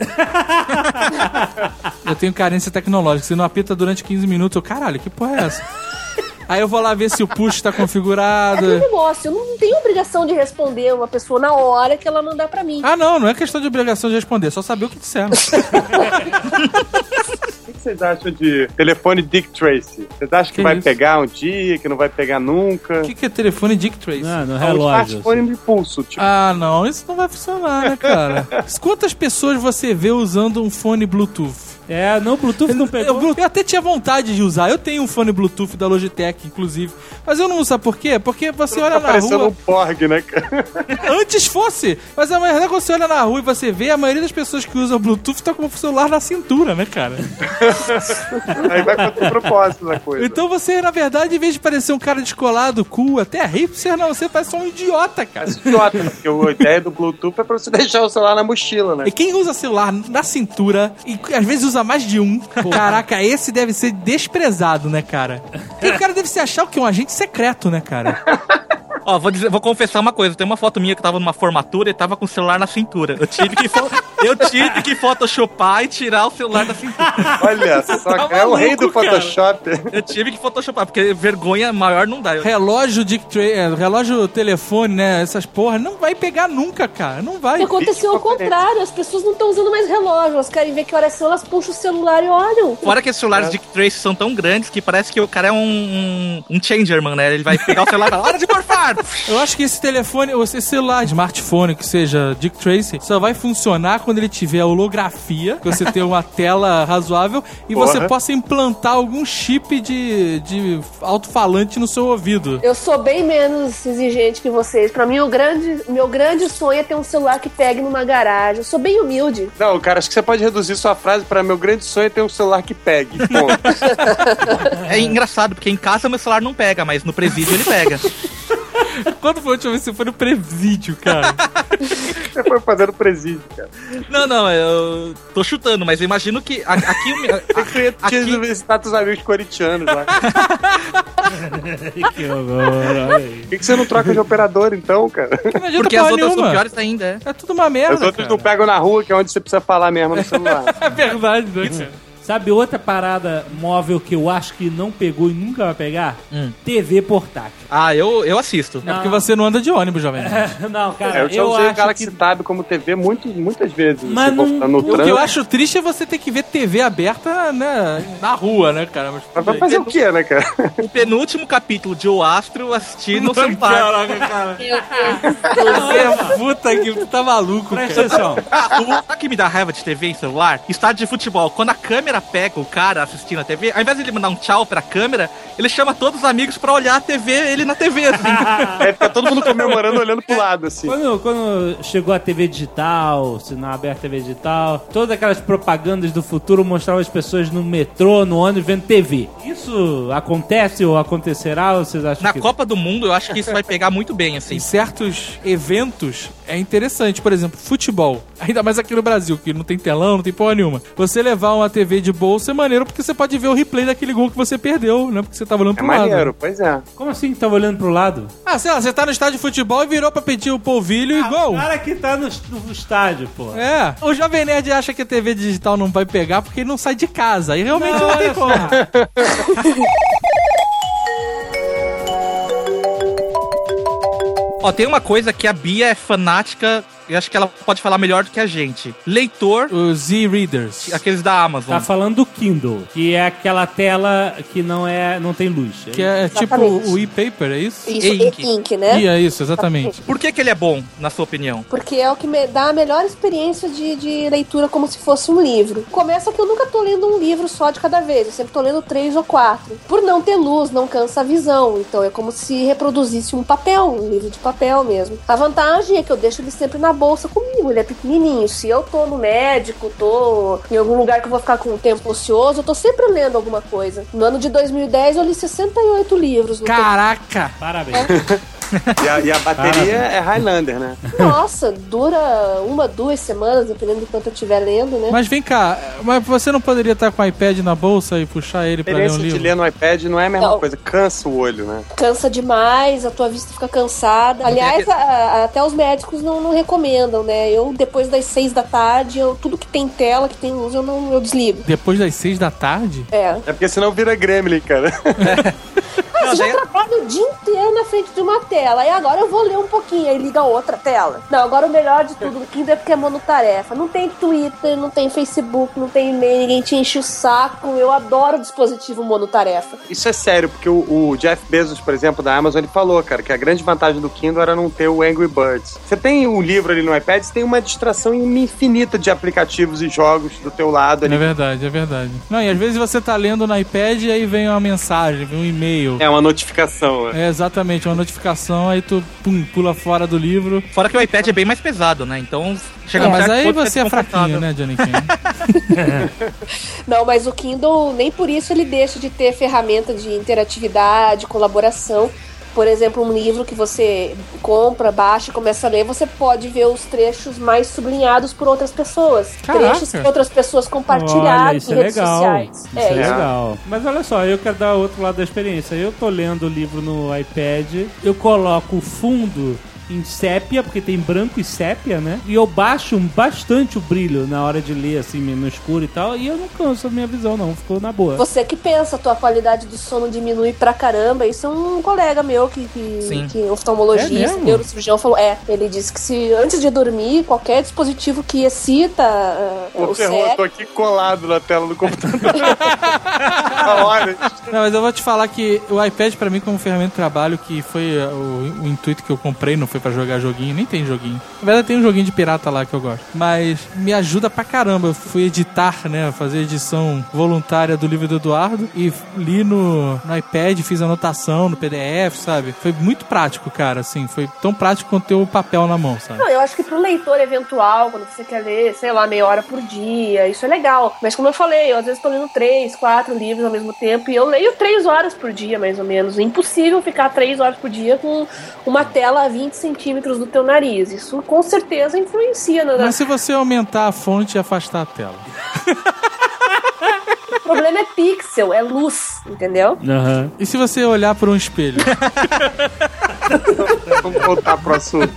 Eu tenho carência tecnológica. Se não apita durante quinze minutos, eu, caralho, que porra é essa? Aí eu vou lá ver se o push tá
É
configurado.
aquele negócio, eu não tenho obrigação de responder uma pessoa na hora que ela mandar pra mim.
Ah, não, não é questão de obrigação de responder, é só saber o que disseram.
O que vocês acham de telefone Dick Tracy? Vocês acham que,
Que
vai
isso?
pegar um dia, que não vai pegar nunca?
O que, que é telefone Dick Tracy?
Ah, no
É um
relógio.
smartphone de pulso, tipo.
Ah, não, isso não vai funcionar, né, cara? Quantas pessoas você vê usando um fone Bluetooth?
É, não, o Bluetooth não
Eu,
pegou.
eu até tinha vontade de usar. Eu tenho um fone Bluetooth da Logitech, inclusive. Mas eu não uso, sabe por quê? Porque você olha
Tá
na
parecendo
rua...
um porg, né, cara?
Antes fosse. Mas a verdade, quando você olha na rua e você vê, a maioria das pessoas que usam Bluetooth tá com o celular na cintura, né, cara?
Aí vai contra o propósito da coisa.
Então você, na verdade, em vez de parecer um cara descolado, cool, até hipster, não, você parece só um idiota, cara.
É idiota, porque a ideia do Bluetooth é pra você deixar o celular na mochila, né?
E quem usa celular na cintura, e às vezes usa mais de um, caraca, esse deve ser desprezado, né, cara? E o cara deve se achar o quê? Um agente secreto, né, cara?
Ó, vou, dizer, vou confessar uma coisa. Tem uma foto minha que tava numa formatura e tava com o celular na cintura. Eu tive que, fo- eu tive que photoshopar e tirar o celular da cintura.
Olha só,
tá
é o rei do
maluco, cara.
Photoshop.
Eu tive que photoshopar, porque vergonha maior não dá. Eu-
Relógio Dick Tracy, é, relógio telefone, né, essas porra, não vai pegar nunca, cara, não vai.
E aconteceu ao contrário, as pessoas não estão usando mais relógio, elas querem ver que horas são, elas puxam o celular e olham.
Fora que esses celulares Dick Tracy são tão grandes que parece que o cara é um, um, um changerman, né? Ele vai pegar o celular e falar, hora de morfar!
Eu acho que esse telefone, ou esse celular, smartphone, que seja Dick Tracy, só vai funcionar quando ele tiver holografia, que você tem uma tela razoável, e
Porra.
você possa implantar algum chip de, de alto-falante no seu ouvido.
Eu sou bem menos exigente que vocês. Pra mim, o grande, meu grande sonho é ter um celular que pegue numa garagem. Eu sou bem humilde.
Não, cara, acho que você pode reduzir sua frase pra meu grande sonho é ter um celular que pegue. Ponto.
É engraçado, porque em casa meu celular não pega, mas no presídio ele pega.
Quando foi a última vez que você foi no presídio, cara?
Você foi fazendo presídio, cara.
Não, não, eu tô chutando, mas eu imagino que a- aqui... o meu-
Você queria
aqui-
tinha visitar teus amigos corintianos lá.
Que horror, olha aí.
Por que, que você não troca de operador, então, cara?
Não adianta
Porque as
porra
outras
nenhuma.
são piores ainda, é.
É tudo uma merda,
Os outros
cara.
não pegam na rua, que é onde você precisa falar mesmo no celular.
É verdade, né, cara?
Sabe outra parada móvel que eu acho que não pegou e nunca vai pegar?
Hum.
T V portátil.
Ah, eu, eu assisto.
É porque você não anda de ônibus, jovem.
Não, cara,
É, eu já
eu
usei o
acho
Galaxy
que...
Tab como T V muito, muitas vezes.
Mas
Você
não-
tá no
o que
O que eu
trânsito.
acho triste é você ter que ver T V aberta, né, na rua, né, cara? Mas,
Mas vai fazer o quê, né, cara?
O penúltimo capítulo de O Astro eu assisti no celular.
Caraca, cara. Você é puta que tu tá maluco,
Presta
cara.
atenção.
Ah, o sabe o que me dá raiva de T V em celular? Estádio de futebol. Quando a câmera pega o cara assistindo a T V, ao invés de ele mandar um tchau pra câmera, ele chama todos os amigos pra olhar a T V, ele na T V, assim.
Aí fica todo mundo comemorando, olhando pro lado, assim.
Quando, quando chegou a T V digital, sinal aberto T V digital, todas aquelas propagandas do futuro mostravam as pessoas no metrô, no ônibus, vendo T V. Isso acontece ou acontecerá? Ou vocês acham
Na
que...
Copa do Mundo, eu acho que isso vai pegar muito bem, assim.
Em certos eventos é interessante, por exemplo, futebol. Ainda mais aqui no Brasil, que não tem telão, não tem porra nenhuma. Você levar uma T V de bolsa é maneiro porque você pode ver o replay daquele gol que você perdeu, né? Porque você tava olhando
É
pro lado.
maneiro, pois é.
Como assim que tava olhando pro lado?
Ah, sei lá, você tá no estádio de futebol e virou pra pedir o polvilho e gol.
O cara que tá no, no estádio, pô.
É, o Jovem Nerd acha que a T V digital não vai pegar porque ele não sai de casa. E realmente não,
Não,
tem
olha
como.
Ó, tem uma coisa que a Bia é fanática. eu acho que ela pode falar melhor do que a gente. Leitor,
Os e-readers.
aqueles da Amazon.
Tá falando do Kindle, que é aquela tela que não, é, não tem luz.
Que é tipo
Exatamente.
o e-paper, é isso?
Isso,
E-ink.
e-ink, né?
E é isso, exatamente.
Por que que ele é bom, na sua opinião?
Porque é o que me dá a melhor experiência de, de leitura como se fosse um livro. Começa que eu nunca tô lendo um livro só de cada vez, eu sempre tô lendo três ou quatro. Por não ter luz, não cansa a visão, então é como se reproduzisse um papel, um livro de papel mesmo. A vantagem é que eu deixo ele sempre na bolsa comigo, ele é pequenininho. Se eu tô no médico, tô em algum lugar que eu vou ficar com um tempo ocioso, eu tô sempre lendo alguma coisa. No ano de dois mil e dez eu li sessenta e oito livros. No
Caraca!
Parabéns.
E a, e a bateria é Highlander, né?
Nossa, dura uma, duas semanas, dependendo do quanto eu estiver lendo, né?
Mas vem cá, mas você não poderia estar com o iPad na bolsa e puxar ele
A
pra ler um
experiência de
livro?
ler no iPad não é a mesma
Não.
coisa, cansa o olho, né?
Cansa demais, a tua vista fica cansada. Aliás, a- a- até os médicos não, não recomendam, né? Eu, depois das seis da tarde, eu, tudo que tem tela, que tem luz, eu, não, eu desligo.
Depois das seis da tarde?
É.
É porque senão vira Gremlin, cara.
Mas
Não,
você já
daí-
trabalha o dia inteiro na frente de uma tela. E agora eu vou ler um pouquinho, aí liga outra tela. Não, agora o melhor de tudo do Kindle é porque é monotarefa. Não tem Twitter, não tem Facebook, não tem e-mail, ninguém te enche o saco. Eu adoro o dispositivo monotarefa.
Isso é sério, porque o, o Jeff Bezos, por exemplo, da Amazon, ele falou, cara, que a grande vantagem do Kindle era não ter o Angry Birds. Você tem um livro ali no iPad, você tem uma distração infinita de aplicativos e jogos do teu lado ali.
É verdade, é verdade. Não, e às vezes você tá lendo no iPad e aí vem uma mensagem, vem um e-mail.
É uma notificação, né?
É exatamente, uma notificação, aí tu pum, pula fora do livro.
Fora que o iPad é bem mais pesado, né? Então, chega
Ah,
um
mas
certo
aí
ponto que
você é fraquinho,
desconfortável.
né, Johnny King?
Não, mas o Kindle, nem por isso ele deixa de ter ferramenta de interatividade, colaboração. Por exemplo, um livro que você compra, baixa e começa a ler, você pode ver os trechos mais sublinhados por outras pessoas.
Caraca.
Trechos que outras pessoas compartilharam
Olha, isso
em
é
redes
legal.
sociais.
Isso
É,
é,
isso.
legal. Mas olha só, eu quero dar outro lado da experiência. Eu tô lendo o livro no iPad, eu coloco o fundo em sépia, porque tem branco e sépia, né? E eu baixo bastante o brilho na hora de ler, assim, no escuro e tal, e eu não canso a minha visão, não. Ficou na boa.
Você que pensa, a tua qualidade do sono diminui pra caramba. Isso é um colega meu que, que,
Sim.
que
É
oftalmologista,
mesmo?
neurocirurgião, falou. É, ele disse que se antes de dormir, qualquer dispositivo que excita uh,
Pô,
o
ferrou, eu
cérebro.
tô aqui colado na tela do computador. Há horas.
Não, mas eu vou te falar que o iPad pra mim como ferramenta de trabalho, que foi uh, o, o intuito que eu comprei, não foi pra jogar joguinho, nem tem joguinho. Na verdade tem um joguinho de pirata lá que eu gosto. Mas me ajuda pra caramba. Eu fui editar, né, fazer edição voluntária do livro do Eduardo e li no, no iPad, fiz anotação no P D F, sabe? Foi muito prático, cara, assim. Foi tão prático quanto ter o papel na mão, sabe?
Não, eu acho que pro leitor eventual, quando você quer ler, sei lá, meia hora por dia, isso é legal. Mas como eu falei, eu às vezes tô lendo três, quatro livros ao mesmo tempo e eu leio três horas por dia, mais ou menos. É impossível ficar três horas por dia com uma tela a vinte centímetros do teu nariz. Isso com certeza influencia na...
Mas se você aumentar a fonte e afastar a tela?
O problema é pixel, é luz, entendeu?
Aham.
E se você olhar por um espelho?
Vamos voltar pro assunto.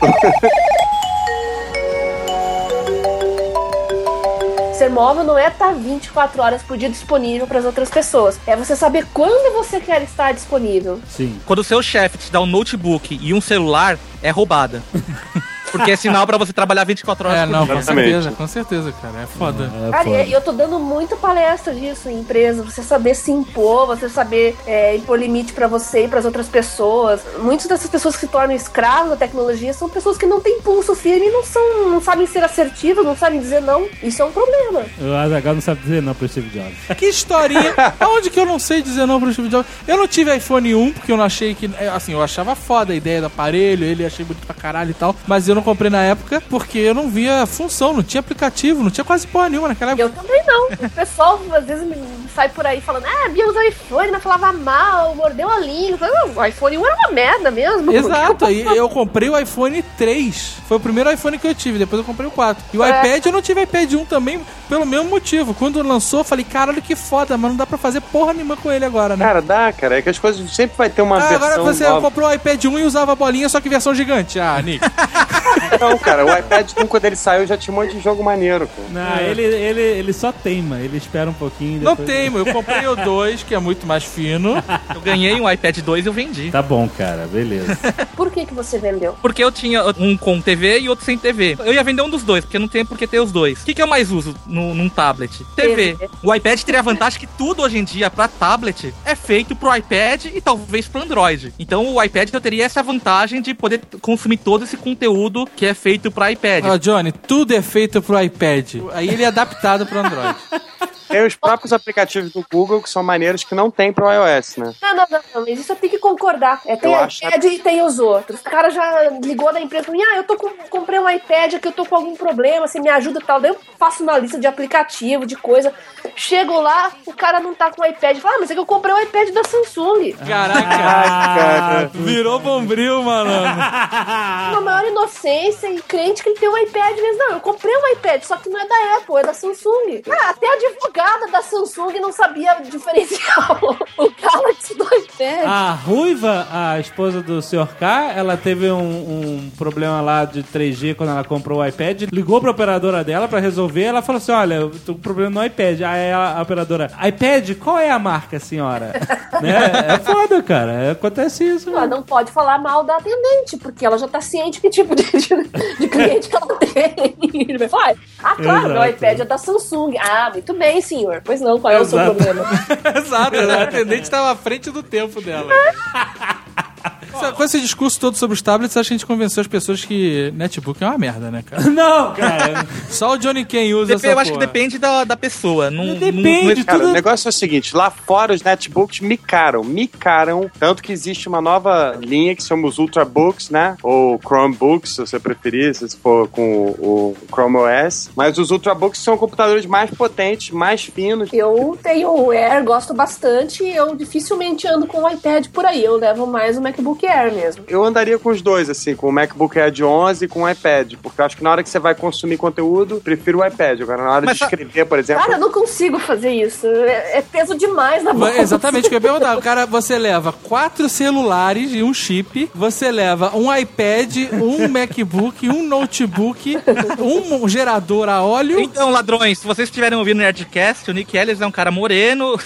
Ser móvel não é estar vinte e quatro horas por dia disponível para as outras pessoas. É você saber quando você quer estar disponível.
Sim.
Quando o seu chefe te dá um notebook e um celular, é roubada. Porque é sinal pra você trabalhar vinte e quatro horas
É,
por
não,
dia.
com
Exatamente.
certeza, com certeza, cara. É foda.
É
Cara,
foda.
e eu tô dando muita palestra disso em empresa. Você saber se impor, você saber é, impor limite pra você e pras outras pessoas. Muitas dessas pessoas que se tornam escravos da tecnologia são pessoas que não têm pulso firme e não, são, não sabem ser assertivas, não sabem dizer não. Isso é um problema.
O Azaghal não sabe dizer não pro Steve Jobs.
Que historinha. Aonde que eu não sei dizer não pro Steve Jobs? Eu não tive iPhone um, porque eu não achei que... Assim, eu achava foda a ideia do aparelho, ele achei bonito pra caralho e tal. Mas eu não comprei na época porque eu não via função, não tinha aplicativo, não tinha quase porra nenhuma naquela época.
Eu também não. O pessoal às vezes me sai por aí falando, ah, Bia usa iPhone, mas falava mal, mordeu a língua. Não, o iPhone um era uma merda mesmo.
Exato, e eu comprei o iPhone três. Foi o primeiro iPhone que eu tive, depois eu comprei o quatro. E o
É.
iPad, eu não tive iPad um também, pelo mesmo motivo. Quando lançou, eu falei, caralho, que foda, mas não dá pra fazer porra nenhuma com ele agora, né?
Cara, dá, cara. É que as coisas sempre vai ter uma
ah,
versão
agora você
nova.
comprou o iPad um e usava a bolinha, só que versão gigante. Ah, Nick.
Não, cara, o iPad um, quando ele saiu, já tinha um monte de jogo maneiro, cara.
Não, é. ele, ele, ele só teima, ele espera um pouquinho.
Não
depois...
teimo, eu comprei o dois, que é muito mais fino.
Eu ganhei um iPad dois e eu vendi.
Tá bom, cara, beleza.
Por que que você vendeu?
Porque eu tinha um com T V e outro sem T V. Eu ia vender um dos dois, porque não tem por que ter os dois. O que, que eu mais uso no, num tablet? T V. O iPad teria a vantagem que tudo hoje em dia pra tablet é feito pro iPad e talvez pro Android. Então o iPad eu teria essa vantagem de poder consumir todo esse conteúdo que é feito pro iPad.
Ah, Johnny, tudo é feito pro iPad. Aí ele é adaptado pro Android.
Tem os próprios aplicativos do Google que são maneiros que não tem pro iOS, né?
Não, não, não, não, mas isso eu tenho que concordar. É, tem
Eu
o
acho-
iPad e tem os outros. O cara já ligou da empresa e falou, ah, eu tô com, comprei um iPad aqui, eu tô com algum problema, você me ajuda e tal. Daí eu faço uma lista de aplicativo, de coisa. Chego lá, o cara não tá com o iPad. Fala, ah, mas é que eu comprei o iPad da Samsung.
Caraca,
cara.
virou bombril, malandro.
Uma maior inocência e crente que ele tem um iPad mesmo. Não, eu comprei um iPad, só que não é da Apple, é da Samsung. Ah, até a advogada da Samsung não sabia diferenciar o, o Galaxy do iPad.
A Ruiva, a esposa do senhor K, ela teve um, um problema lá de três G quando ela comprou o iPad, ligou pra operadora dela pra resolver, ela falou assim, olha, eu tô com problema no iPad. Aí a, a operadora, iPad, qual é a marca, senhora? Né? É foda, cara, acontece isso.
Ela não pode falar mal da atendente, porque ela já tá ciente que tipo de, de, de cliente que ela tem. Ele vai falar, ah, claro,
Exato.
meu iPad é da Samsung. Ah, muito bem, senhor. Pois não, qual é o seu
Exato.
problema?
Exato, a atendente estava à frente do tempo dela. Com esse discurso todo sobre os tablets, acho que a gente convenceu as pessoas que netbook é uma merda, né, cara?
Não, cara.
Só o Johnny Ken usa
Dep-
essa
eu acho que
porra.
depende da, da pessoa. Não, não-
Depende,
não-
Cara,
tudo...
o negócio é o seguinte, lá fora os netbooks micaram, micaram, tanto que existe uma nova linha que se chama os Ultrabooks, né? Ou Chromebooks, se você preferir, se for com o, o Chrome O S. Mas os Ultrabooks são computadores mais potentes, mais finos.
Eu tenho o Air, gosto bastante. Eu dificilmente ando com o iPad por aí. Eu levo mais o MacBook Air mesmo.
Eu andaria com os dois, assim, com o MacBook Air de onze e com o iPad, porque eu acho que na hora que você vai consumir conteúdo, prefiro o iPad. Agora, na hora
Mas
de escrever, por exemplo...
Cara, eu não consigo fazer isso. É, é peso demais na mão.
Exatamente o que eu ia perguntar. O cara, você leva quatro celulares e um chip, você leva um iPad, um MacBook, um notebook, um gerador a óleo.
Então, ladrões, se vocês estiverem ouvindo o Nerdcast, o Nick Ellis é um cara moreno.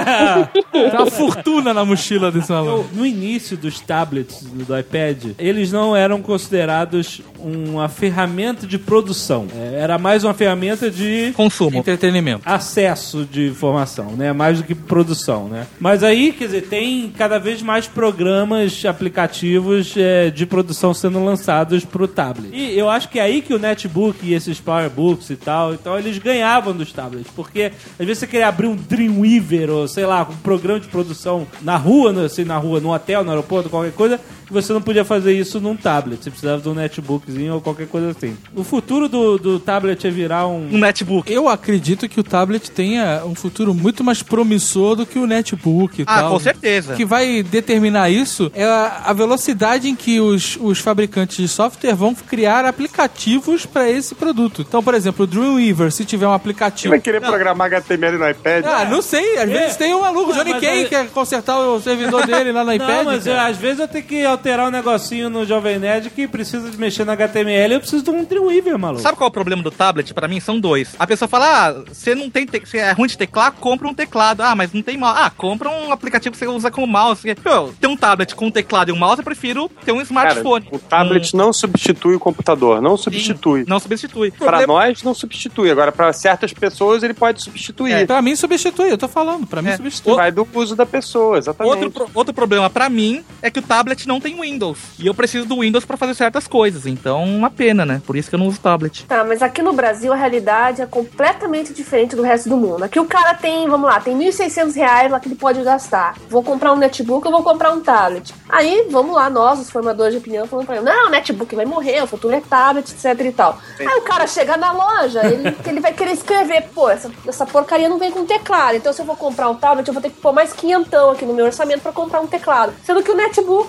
Tem uma fortuna na mochila desse maluco.
No início dos tablets do iPad, eles não eram considerados uma ferramenta de produção. É, Era mais uma ferramenta de
Consumo.
Entretenimento.
acesso de informação, né? Mais do que produção, né? Mas aí, quer dizer, tem cada vez mais programas, aplicativos é, de produção sendo lançados pro tablet. E eu acho que é aí que o netbook e esses powerbooks e tal, então eles ganhavam dos tablets, porque às vezes você queria abrir um Dreamweaver ou sei lá, um programa de produção na rua, no- assim, na rua, no hotel, no aeroporto, qualquer coisa, e você não podia fazer isso num tablet. Você precisava de um netbookzinho ou qualquer coisa assim. O futuro do, do tablet é virar um...
Um netbook.
Eu acredito que o tablet tenha um futuro muito mais promissor do que o netbook e
Ah,
tal.
com certeza.
O que vai determinar isso é a a velocidade em que os, os fabricantes de software vão criar aplicativos para esse produto. Então, por exemplo, o Dreamweaver, se tiver um
Você
aplicativo...
vai querer programar H T M L no iPad?
Ah, não sei. Às
É.
vezes tem um maluco,
Mas-
Johnny
mas
Kane,
aí-
que quer consertar o servidor dele lá no iPad.
Não, mas eu,
cara.
às vezes eu tenho que alterar um negocinho no Jovem Nerd que precisa de mexer no H T M L, eu preciso de um Dreamweaver, maluco.
Sabe qual é o problema do tablet? Pra mim são dois. A pessoa fala, ah, você não tem, te... você é ruim de teclar, compra um teclado. Ah, mas não tem mouse. Ah, compra um aplicativo que você usa como mouse. Pô, ter um tablet com um teclado e um mouse, eu prefiro ter um
Cara,
smartphone.
o tablet não substitui o computador, não
Hum,
substitui.
Não substitui.
Pra
Problema-
nós, não substitui. Agora, pra certas pessoas, ele pode substituir.
É.
Pra mim, substitui. Eu tô falando. Pra mim,
É.
substitui.
Vai do uso da pessoa, exatamente.
Outro, pro- outro problema pra mim é que o tablet não tem Windows. E eu preciso do Windows pra fazer certas coisas. Então, uma pena, né? Por isso que eu não uso tablet.
Tá, mas aqui no Brasil a realidade é completamente diferente do resto do mundo. Aqui o cara tem, vamos lá, tem mil e seiscentos reais lá que ele pode gastar. Vou comprar um netbook, eu vou comprar um tablet. Aí, vamos lá, nós, os formadores de opinião, falando pra ele, não, o netbook vai morrer, o futuro é tablet, etc e tal. Aí o cara chega na loja, ele, ele vai querer escrever, pô, essa, essa porcaria não vem com teclado, então se eu vou comprar um tablet, eu vou ter que pôr mais quinhentão aqui no meu orçamento pra comprar um teclado. Sendo que o netbook vai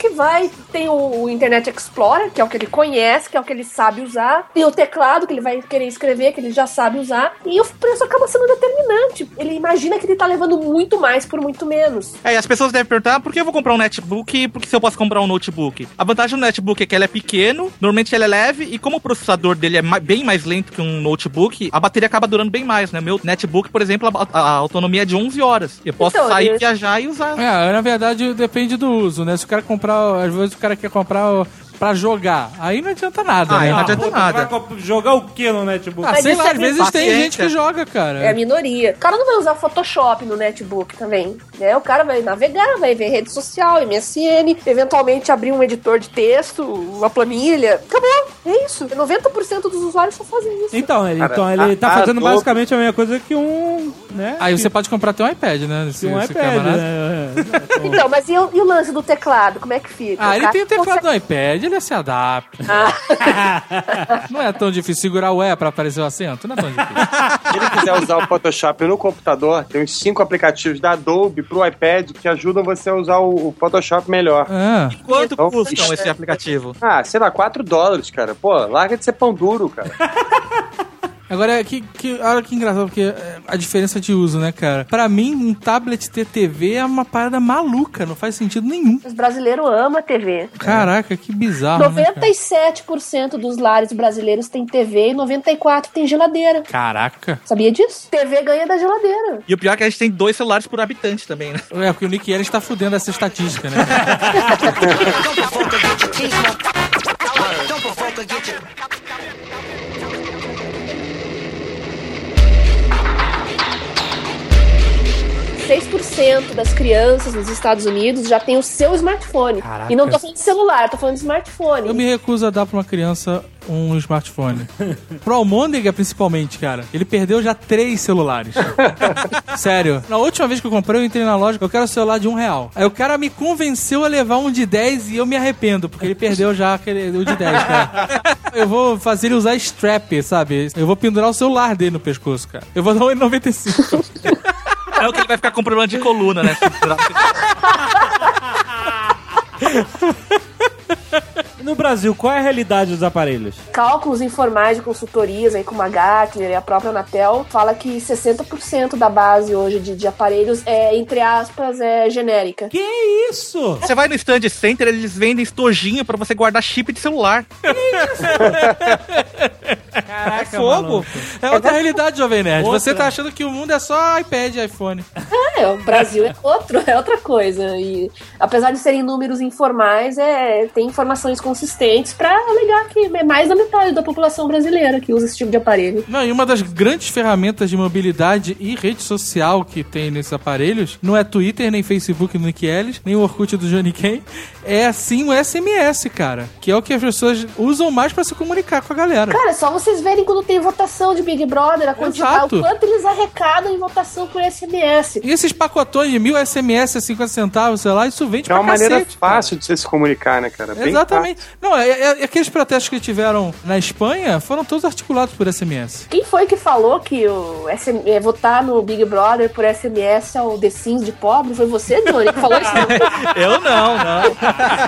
vai, tem o, o Internet Explorer, que é o que ele conhece, que é o que ele sabe usar, tem o teclado que ele vai querer escrever, que ele já sabe usar, e o preço acaba sendo determinante. Ele imagina que ele tá levando muito mais por muito menos.
É, e as pessoas devem perguntar, por que eu vou comprar um netbook, porque se eu posso comprar um notebook? A vantagem do netbook é que ele é pequeno, normalmente ele é leve, e como o processador dele é ma- bem mais lento que um notebook, a bateria acaba durando bem mais, né? Meu netbook, por exemplo, a, a autonomia é de onze horas. Eu posso
Então,
sair,
eu-
viajar e usar.
É, na verdade depende do uso, né? Se o cara comprar, às vezes o cara quer comprar pra jogar, aí não adianta nada,
Ah,
né?
não adianta
pô, tu
nada.
vai comp- jogar o que no netbook?
Ah,
Mas
sei
isso
lá,
é
às vezes tem
paciência.
gente que joga, cara.
É a minoria. O cara não vai usar Photoshop no netbook também, né? O cara vai navegar, vai ver rede social, M S N, eventualmente abrir um editor de texto, uma planilha. Acabou. É isso. noventa por cento dos usuários só fazem isso.
Então, ele,
Cara,
então ele
a-
tá
a
fazendo
Adobe-
basicamente a mesma coisa que um, né?
Aí
que,
você pode comprar até um iPad, né? Se,
que um
se
iPad,
camarada-
né?
Então, mas e o, e o lance do teclado? Como é que fica?
Ah,
O
ele
cara
tem o teclado
consegue-
do iPad, ele se adapta. Não é tão difícil segurar o E pra aparecer o acento, não é tão difícil.
Se ele quiser usar o Photoshop no computador, tem uns cinco aplicativos da Adobe pro iPad que ajudam você a usar o, o Photoshop melhor.
Ah,
Quanto
Então,
custam
isso-
esse aplicativo?
Ah, sei lá, quatro dólares, cara. Pô, larga de ser pão duro, cara.
agora, que, que, olha que engraçado, porque é, a diferença de uso, né, cara? Pra mim, um tablet ter T V é uma parada maluca, não faz sentido nenhum.
Os brasileiros amam a T V.
Caraca, que bizarro, né,
noventa
cara?
e sete por cento dos lares brasileiros tem T V e noventa e quatro por cento tem geladeira.
Caraca.
Sabia disso? T V ganha da geladeira.
E o pior é que a gente tem dois celulares por habitante também, né?
É, porque o Nick Ellis tá fudendo essa estatística, né?
seis por cento das crianças nos Estados Unidos já tem o seu smartphone.
Caraca.
E não tô falando de celular, tô falando de smartphone.
Eu me recuso a dar pra uma criança um smartphone. Pro Almôndega, principalmente, cara. Ele perdeu já três celulares. Sério. Na última vez que eu comprei, eu entrei na loja, eu quero um celular de um real. Aí o cara me convenceu a levar um de dez e eu me arrependo, porque ele perdeu já aquele, o de dez, cara. Eu vou fazer ele usar strap, sabe? Eu vou pendurar o celular dele no pescoço, cara. Eu vou dar um e noventa e cinco.
É o que ele vai ficar com problema de coluna, né?
No Brasil, qual é a realidade dos aparelhos?
Cálculos informais de consultorias aí como a Gartner e a própria Anatel fala que sessenta por cento da base hoje de, de aparelhos é, entre aspas, é genérica.
Que isso?
Você vai no Stand Center, eles vendem estojinho pra você guardar chip de celular.
Caraca,
É fogo.
maluco.
É outra realidade, Jovem Nerd.
Outra.
Você tá achando que o mundo é só iPad e iPhone.
É, o Brasil é outro, é outra coisa. E apesar de serem números informais, é, tem informações consistentes pra alegar que é mais da metade da população brasileira que usa esse tipo de aparelho.
Não, e uma das grandes ferramentas de mobilidade e rede social que tem nesses aparelhos não é Twitter, nem Facebook do Nick Ellis, nem o Orkut do Johnny Ken, é sim o S M S, cara, que é o que as pessoas usam mais pra se comunicar com a galera.
Cara, é só vocês verem quando tem votação de Big Brother, a quantidade,
Exato.
o quanto eles arrecadam em votação por S M S.
E esses pacotões de mil S M S a cinquenta centavos, sei lá, isso vende
É
pra
uma maneira
cacete,
fácil de você se comunicar, né, cara? Bem
Exatamente. Não, é, é- aqueles protestos que tiveram na Espanha foram todos articulados por S M S.
Quem foi que falou que o S M, é, votar no Big Brother por S M S é o The Sims de pobre? Foi você, Johnny, que falou isso?
Eu não, não.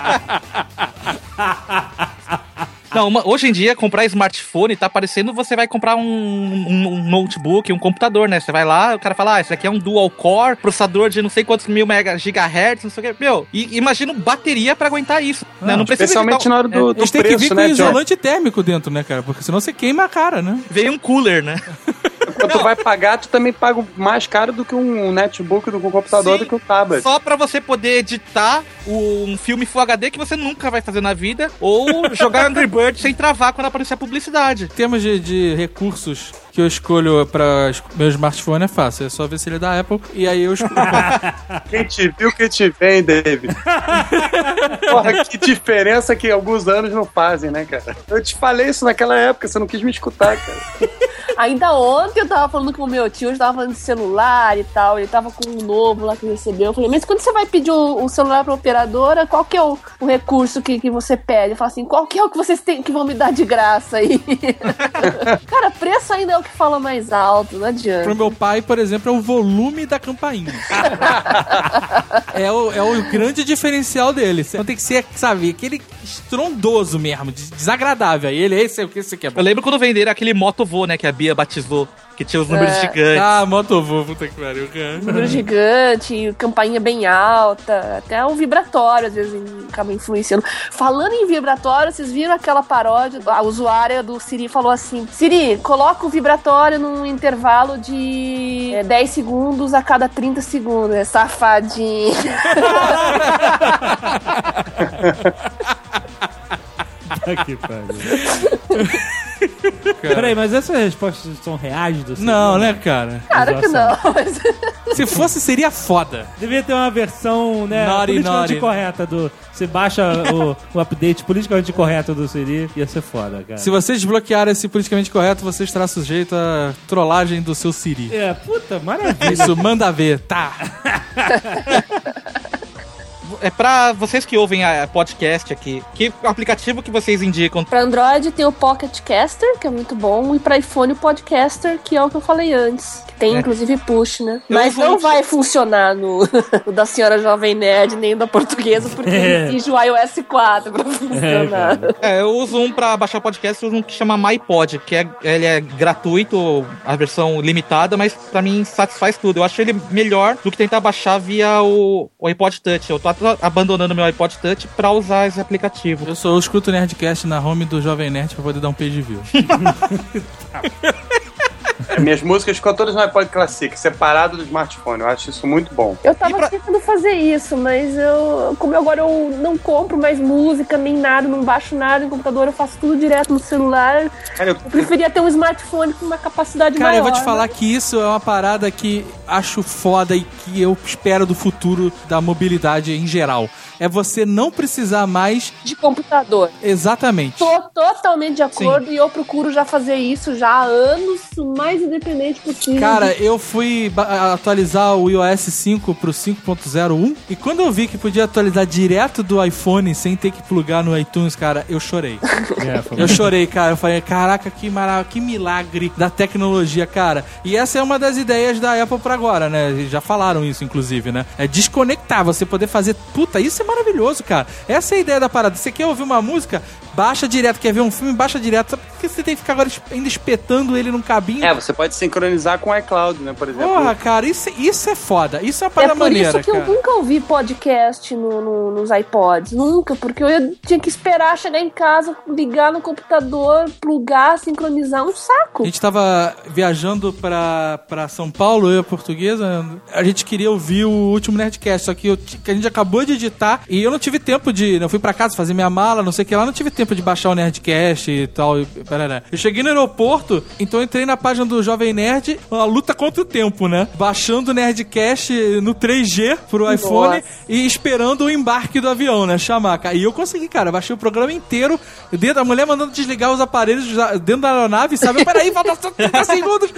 Não, uma- hoje em dia, comprar smartphone tá parecendo você vai comprar um, um- um notebook, um computador, né? Você vai lá, o cara fala, ah, esse aqui é um dual core, processador de não sei quantos mil mega, gigahertz, não sei o que. Meu, e imagina bateria pra aguentar isso, né? Não precisa
Especialmente
de
na hora do, do
Eles têm que vir
preço,
com
né, John?
isolante térmico dentro, né, cara? Porque senão você queima a cara, né?
Veio um cooler, né?
Quando tu vai pagar, tu também paga mais caro do que um netbook, do que um computador,
Sim.
do que um tablet.
Só pra você poder editar um filme Full H D que você nunca vai fazer na vida, ou jogar Angry Birds sem travar quando aparecer a publicidade.
Em termos de, de recursos que eu escolho para meu smartphone é fácil. É só ver se ele é da Apple e aí eu escolho.
Quem te viu, quem te vem, David. Porra, que diferença que alguns anos não fazem, né, cara? Eu te falei isso naquela época, você não quis me escutar, cara.
Ainda ontem eu tava falando com o meu tio, eu tava falando de celular e tal, ele tava com um novo lá que recebeu. Eu falei, mas quando você vai pedir o, o celular pra operadora, qual que é o, o recurso que, que você pede? Eu falo assim, qual que é o que vocês têm, que vão me dar de graça aí? Cara, preço ainda é o que fala mais alto, não adianta.
Pro meu pai, por exemplo, é o volume da campainha. é, o, é o grande diferencial dele. Então tem que ser, sabe, aquele estrondoso mesmo, desagradável. Aí ele, esse é o que você quer.
Eu lembro quando venderam aquele Motovô, né, que a Bia batizou, que tinha os números
É.
gigantes.
Ah, Motovô, puta que pariu.
Número gigante, campainha bem alta, até o vibratório às vezes acaba influenciando. Falando em vibratório, vocês viram aquela paródia? A usuária do Siri falou assim, Siri, coloca o vibratório num intervalo de é, dez segundos a cada trinta segundos. É safadinho.
Que pariu. Peraí, mas essas respostas são reais do Siri?
Não, né, cara?
Cara que não, mas...
Se fosse, seria foda.
Devia ter uma versão, né,
Naughty,
politicamente
naughty.
correta do... Você baixa o, o update politicamente correto do Siri, ia ser foda, cara.
Se você desbloquear esse politicamente correto, você estará sujeito à trollagem do seu Siri.
É, puta, maravilha.
Isso, manda ver, tá.
É pra vocês que ouvem a podcast aqui, que aplicativo que vocês indicam?
Pra Android tem o Pocket Caster, que é muito bom, e pra iPhone o Podcaster, que é o que eu falei antes. Que tem,
É.
inclusive, push, né?
Eu
Mas
vou-
não vai funcionar no, no da senhora Jovem Nerd, nem da portuguesa, porque
É.
exige o iOS quatro pra funcionar.
É, eu uso um pra baixar podcast, eu uso um que chama MyPod, que é, ele é gratuito, a versão limitada, mas pra mim satisfaz tudo. Eu acho ele melhor do que tentar baixar via o, o iPod Touch. Eu tô at- abandonando meu iPod Touch pra usar esse aplicativo.
Eu sou eu escuto o Nerdcast na home do Jovem Nerd pra poder dar um page view.
É, minhas músicas ficam todas no iPod Classic, separado do smartphone. Eu acho isso muito bom.
Eu tava
E pra-
tentando fazer isso, mas eu, como eu agora eu não compro mais música, nem nada, não baixo nada no computador, eu faço tudo direto no celular.
Cara, eu,
Eu preferia ter um smartphone com uma capacidade
Cara,
maior.
eu vou te
né?
falar que isso é uma parada que acho foda e que eu espero do futuro da mobilidade em geral. É você não precisar mais...
De computador.
Exatamente.
Tô totalmente de acordo e eu procuro já fazer isso já há anos, o mais independente possível.
Cara, eu fui ba- atualizar o iOS cinco pro cinco ponto zero um e quando eu vi que podia atualizar direto do iPhone sem ter que plugar no iTunes, cara, eu chorei.
É, foi
Eu chorei, cara. Eu falei, caraca, que maravilha, que milagre da tecnologia, cara. E essa é uma das ideias da Apple pra agora, né? Eles já falaram isso, inclusive, né? É desconectar, você poder fazer... Puta, isso é maravilhoso, cara. Essa é a ideia da parada. Você quer ouvir uma música, baixa direto. Quer ver um filme, baixa direto. Sabe por que você tem que ficar agora es- ainda espetando ele num cabinho?
é, você pode sincronizar com o iCloud, né? Por exemplo.
Porra, cara, isso, isso é foda. Isso é uma
É
parada
por
maneira,
isso que
cara.
eu nunca ouvi podcast no, no- nos iPods. Nunca, porque eu ia- tinha que esperar chegar em casa, ligar no computador, plugar, sincronizar, um saco.
A gente tava viajando pra, pra São Paulo, eu e a portuguesa. A gente queria ouvir o último Nerdcast, só que, eu, ti- que a gente acabou de editar e eu não tive tempo de... Eu fui pra casa fazer minha mala, não sei o que lá, não tive tempo de baixar o Nerdcast e tal. E, parará. Eu cheguei no aeroporto, então eu entrei na página do Jovem Nerd, uma luta contra o tempo, né? Baixando o Nerdcast no três G pro iPhone
Nossa.
e esperando o embarque do avião, né? Chamar, cara. E eu consegui, cara. Baixei o programa inteiro, dentro, a mulher mandando desligar os aparelhos já- dentro da aeronave, sabe? Peraí, falta só trinta segundos.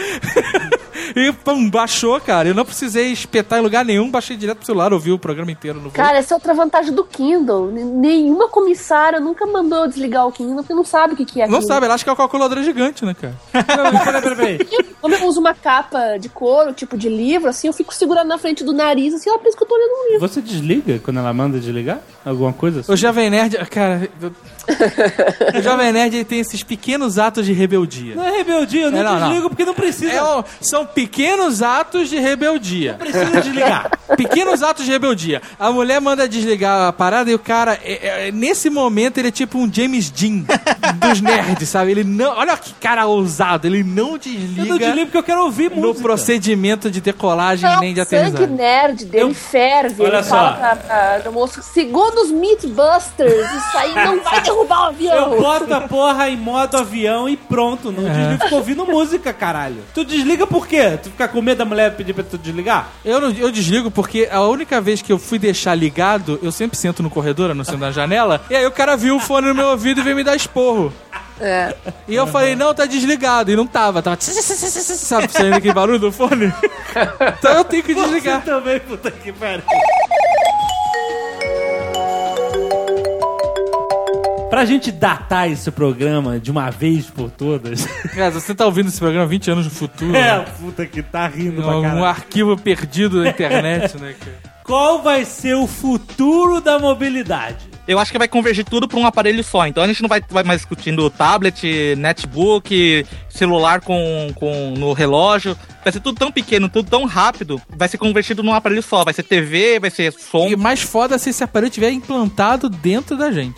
E, pum, baixou, cara. Eu não precisei espetar em lugar nenhum, baixei direto pro celular, ouvi o programa inteiro no voo.
Cara, essa é outra vantagem do Kindle. N- Nenhuma comissária nunca mandou desligar o Kindle, porque não sabe o que que é
Não
Kindle.
sabe, ela acha que é uma calculadora gigante, né, cara?
Peraí, peraí, peraí.
Como eu uso uma capa de couro, tipo de livro, assim, eu fico segurando na frente do nariz, assim, ó, pensa que eu tô olhando um livro.
Você desliga quando ela manda desligar? Alguma coisa assim?
O Jovem Nerd, cara... eu- O Jovem Nerd, ele tem esses pequenos atos de rebeldia.
Não é rebeldia, eu não,
É, não, não.
desligo porque não precisa.
É um- são pequenos atos de rebeldia.
Precisa desligar.
Pequenos atos de rebeldia. A mulher manda desligar a parada e o cara, é- é- nesse momento, ele é tipo um James Dean dos nerds, sabe? Ele não. Olha que cara ousado, ele não desliga
Eu não desligo porque eu quero ouvir
no
música.
procedimento de decolagem
Não,
nem de
o sangue
aterrissagem.
nerd dele
Eu-
ferve.
Olha
Ele
só.
fala pra, pra, pra moço, segundo os Mythbusters, isso aí não vai derrubar o avião.
Eu boto a porra em modo avião e pronto. Não desligo, fico ouvindo música, caralho. Tu desliga por quê? Tu fica com medo da mulher pedir pra tu desligar?
Eu, não- eu desligo porque a única vez que eu fui deixar ligado, eu sempre sento no corredor, não sento na janela, e aí o cara viu o fone no meu ouvido e veio me dar esporro.
É.
E eu falei, não, tá desligado. E não tava. Tava... Sabe, saindo aquele barulho do fone? Então eu tenho que desligar.
Você também, puta que pariu. Pra gente datar esse programa de uma vez por todas...
Cara, você tá ouvindo esse programa vinte anos no futuro.
É,
né?
puta que tá rindo
Um,
pra caralho.
um arquivo perdido na internet, né, cara?
Qual vai ser o futuro da mobilidade?
Eu acho que vai convergir tudo para um aparelho só. Então a gente não vai, vai mais discutindo tablet, netbook, celular com, com, no relógio. Vai ser tudo tão pequeno, tudo tão rápido. Vai ser convertido num aparelho só. Vai ser T V, vai ser som.
E mais foda se esse aparelho estiver implantado dentro da gente.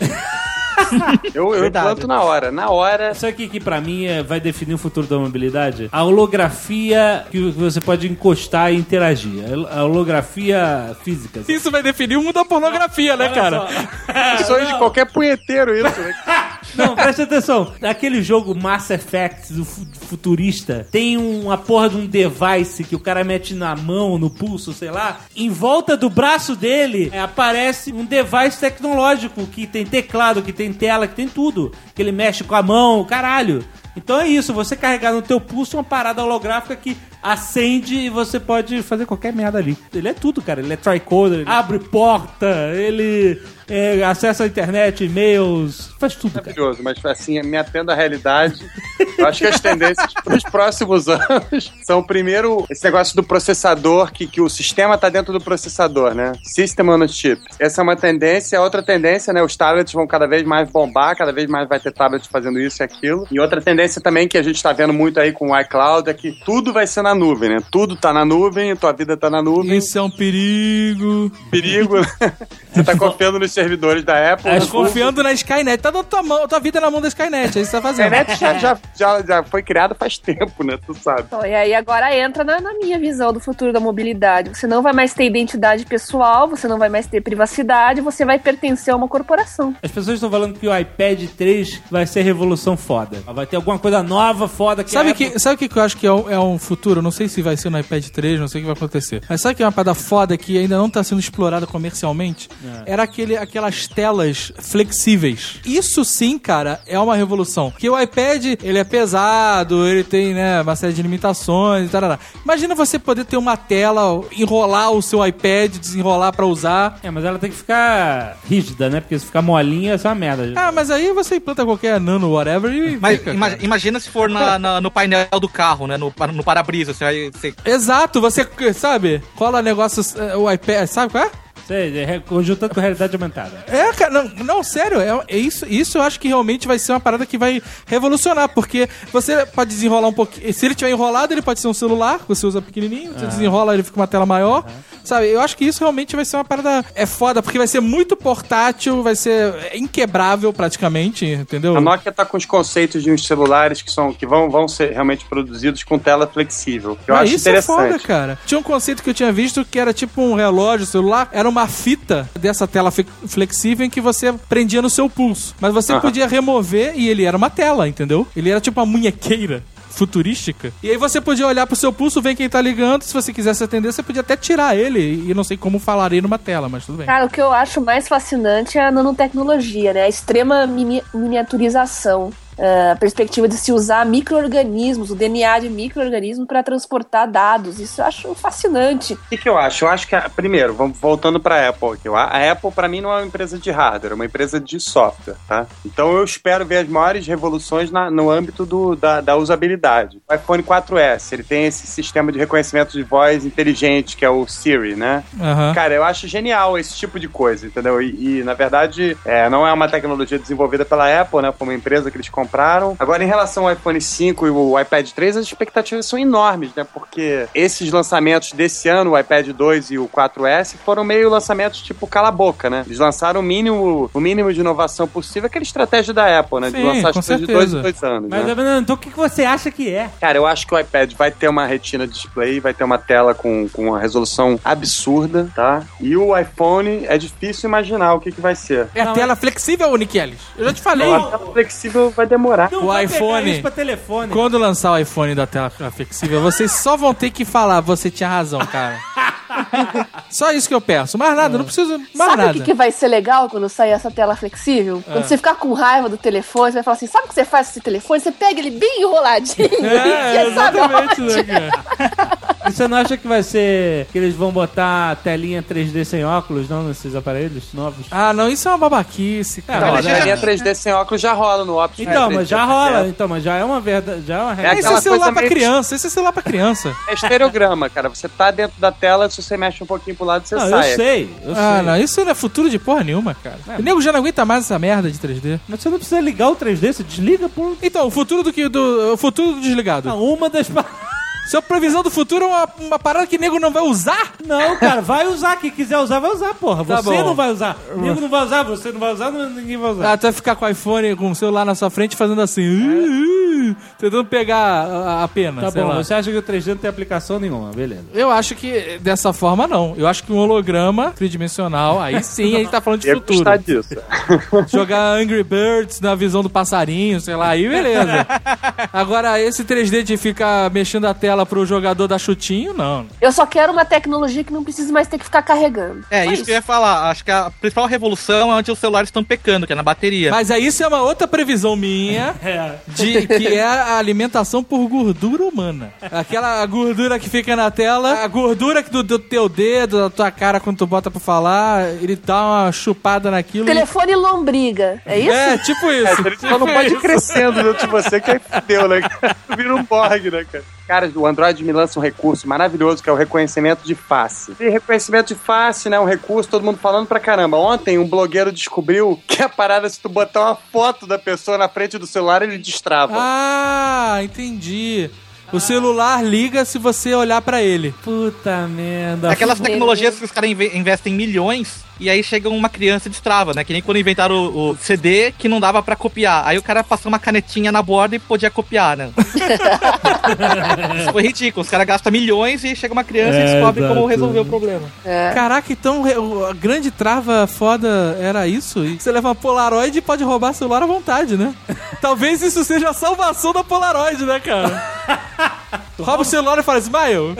Eu, eu implanto na hora, na hora.
Sabe o que, que pra mim é, vai definir o futuro da mobilidade? A holografia que você pode encostar e interagir. A holografia física. Sabe?
Isso vai definir o mundo da pornografia, né, cara?
Sonho de qualquer punheteiro isso, né?
Não, presta atenção. Naquele jogo Mass Effect do fu- futurista, tem uma porra de um device que o cara mete na mão, no pulso, sei lá. Em volta do braço dele é, aparece um device tecnológico que tem teclado, que tem tela, que tem tudo. Que ele mexe com a mão, caralho. Então é isso, você carregar no teu pulso uma parada holográfica que acende e você pode fazer qualquer merda ali. Ele é tudo, cara. Ele é tricoder, ele abre porta, ele é, acessa a internet, e-mails, faz tudo, cara.
Maravilhoso, mas assim, me atendo à realidade. Eu acho que as tendências para os próximos anos são, primeiro, esse negócio do processador, que, que o sistema está dentro do processador, né? System on a chip. Essa é uma tendência. Outra tendência, né? Os tablets vão cada vez mais bombar, cada vez mais vai ter tablets fazendo isso e aquilo. E outra tendência também que a gente está vendo muito aí com o iCloud é que tudo vai ser na nuvem, né? Tudo tá na nuvem, tua vida tá na nuvem.
Isso é um perigo.
Perigo, né? Você tá confiando nos servidores da Apple.
Mas confiando na Skynet. Tá dando tua, mão, tua vida na mão da Skynet, é isso que você tá
A
fazendo.
internet já, já, já, já foi criada faz tempo, né? Tu sabe.
Então, e aí agora entra na, na minha visão do futuro da mobilidade. Você não vai mais ter identidade pessoal, você não vai mais ter privacidade, você vai pertencer a uma corporação.
As pessoas estão falando que o iPad três vai ser revolução foda. Vai ter alguma coisa nova, foda. Que
Sabe
a
o que,
Apple...
sabe que que eu acho que é um, é um futuro? Não sei se vai ser no iPad três, não sei o que vai acontecer. Mas sabe que é uma parada foda que ainda não tá sendo explorada comercialmente? É. Era aquele, aquelas telas flexíveis. Isso sim, cara, é uma revolução. Porque o iPad, ele é pesado, ele tem, né, uma série de limitações e tal. Imagina você poder ter uma tela, enrolar o seu iPad, desenrolar pra usar.
É, mas ela tem que ficar rígida, né? Porque se ficar molinha, é uma merda.
Ah, mas aí você implanta qualquer nano, whatever, e
Mas
fica,
ima- imagina se for na, na- no painel do carro, né? No, no para-brisa. Você vai. Você...
Exato, você, sabe, cola negócio, o iPad, sabe qual é?
Sei, é conjuntando com a realidade aumentada.
É, cara, não, não sério, é, é isso, isso eu acho que realmente vai ser uma parada que vai revolucionar, porque você pode desenrolar um pouquinho, se ele tiver enrolado, ele pode ser um celular, você usa pequenininho, você desenrola, ele fica uma tela maior, sabe, eu acho que isso realmente vai ser uma parada, é foda, porque vai ser muito portátil, vai ser inquebrável praticamente, entendeu?
A Nokia tá com os conceitos de uns celulares que, são, que vão, vão ser realmente produzidos com tela flexível. Que eu
Mas
acho
isso é
interessante.
foda, cara. Tinha um conceito que eu tinha visto que era tipo um relógio celular, era uma fita dessa tela fe- flexível em que você prendia no seu pulso. Mas você
Aham.
podia remover e ele era uma tela, entendeu? Ele era tipo uma munhequeira futurística. E aí você podia olhar pro seu pulso, ver quem tá ligando. Se você quisesse atender, você podia até tirar ele. E não sei como falaria numa tela, mas tudo bem.
Cara, o que eu acho mais fascinante é a nanotecnologia, né? A extrema mini- miniaturização. Uh, a perspectiva de se usar micro-organismos, o D N A de micro-organismos para transportar dados. Isso eu acho fascinante.
O que, que eu acho? Eu acho que, a- primeiro, vamos voltando para a Apple aqui. A Apple, para mim, não é uma empresa de hardware, é uma empresa de software, tá? Então eu espero ver as maiores revoluções na- no âmbito do, da, da usabilidade. O iPhone quatro S, ele tem esse sistema de reconhecimento de voz inteligente, que é o Siri, né?
Aham.
Cara, eu acho genial esse tipo de coisa, entendeu? E, e, na verdade, é, não é uma tecnologia desenvolvida pela Apple, né? Foi uma empresa que eles compraram. Agora, em relação ao iPhone cinco e o iPad três, as expectativas são enormes, né? Porque esses lançamentos desse ano, o iPad dois e o quatro S, foram meio lançamentos tipo cala-boca, né? Eles lançaram o mínimo, o mínimo de inovação possível, aquela estratégia da Apple, né?
Sim,
de lançar
com
as coisas de
certeza.
dois em dois anos,
Mas,
né?
Fernando, então o que que você acha que é?
Cara, eu acho que o iPad vai ter uma retina display, vai ter uma tela com, com uma resolução absurda, tá? E o iPhone, é difícil imaginar o que, que vai ser.
É a
Não,
tela flexível, Nick Ellis. Eu já te falei.
A tela flexível vai demorar.
Não
O
vai
iPhone-
pegar isso pra telefone.
Quando lançar o iPhone da tela flexível, vocês só vão ter que falar, você tinha razão, cara. Só isso que eu peço. Mais nada, não preciso mais
Sabe
nada.
o que, que vai ser legal quando sair essa tela flexível? Quando
É.
você ficar com raiva do telefone, você vai falar assim, sabe o que você faz com esse telefone? Você pega ele bem enroladinho.
É,
e sabe
exatamente,
onde?
né, cara? E você não acha que vai ser que eles vão botar telinha três D sem óculos, não, nesses aparelhos novos?
Ah, não, isso é uma babaquice,
É,
cara.
Não, a
mas
telinha três D sem óculos já rola no Optus.
Então,
né,
mas já
três D,
rola,
é.
então, mas já é uma verdade, já é uma
É
regra.
Esse é
aquela
celular
coisa
pra
meio-
criança, esse é celular pra criança.
É estereograma, cara. Você tá dentro da tela, se você mexe um pouquinho pro lado, você
Não,
sai.
eu sei, eu
Ah,
sei.
não, isso não é futuro de porra nenhuma, cara.
É.
O nego já não aguenta mais essa merda de três D.
Mas você não precisa ligar o três D, você desliga, pô.
Então, o futuro do que do o futuro do desligado.
Não, uma das... pa-
Sua previsão do futuro é uma, uma parada que nego não vai usar?
Não, cara, vai usar. Quem quiser usar, vai usar, porra.
Tá
Você
bom.
não vai usar. O nego não vai usar, você não vai usar, ninguém vai usar.
Ah, tu vai ficar com o iPhone, com o celular na sua frente, fazendo assim, uh, uh, tentando pegar a, a pena,
Tá
sei
bom,
lá.
você acha que o três D não tem aplicação nenhuma, beleza.
Eu acho que dessa forma não. Eu acho que um holograma tridimensional, aí sim a gente tá falando de
Ia
futuro.
gostar disso.
Jogar Angry Birds na visão do passarinho, sei lá, aí beleza. Agora, esse três D de ficar mexendo a tela pro jogador dar chutinho, não.
Eu só quero uma tecnologia que não precise mais ter que ficar carregando.
É,
Só
isso que eu ia falar. Acho que a principal revolução é onde os celulares estão pecando, que é na bateria.
Mas aí isso é uma outra previsão minha,
É.
de, que é a alimentação por gordura humana. Aquela gordura que fica na tela, a gordura que do, do teu dedo, da tua cara quando tu bota pra falar, ele dá uma chupada naquilo. e-
Telefone lombriga, é isso?
É, tipo isso.
Ele só não pode ir crescendo dentro de você, que aí fudeu, né? Vira um Borg, né, cara? Cara, o Android me lança um recurso maravilhoso, que é o reconhecimento de face. E reconhecimento de face, né, um recurso, todo mundo falando pra caramba. Ontem, um blogueiro descobriu que a parada, se tu botar uma foto da pessoa na frente do celular, ele destrava.
Ah, entendi. O celular liga se você olhar pra ele.
Puta merda.
Aquelas tecnologias que os caras inve- investem milhões e aí chega uma criança e destrava, né? Que nem quando inventaram o, o C D que não dava pra copiar. Aí o cara passou uma canetinha na borda e podia copiar, né? Isso foi ridículo. Os caras gastam milhões e chega uma criança
É,
e descobre
exato.
como resolver o problema.
É.
Caraca, então re- o- a grande trava foda era isso? E você leva uma Polaroid e pode roubar celular à vontade, né? Talvez isso seja a salvação da Polaroid, né, cara? Rouba o celular e fala, Smile.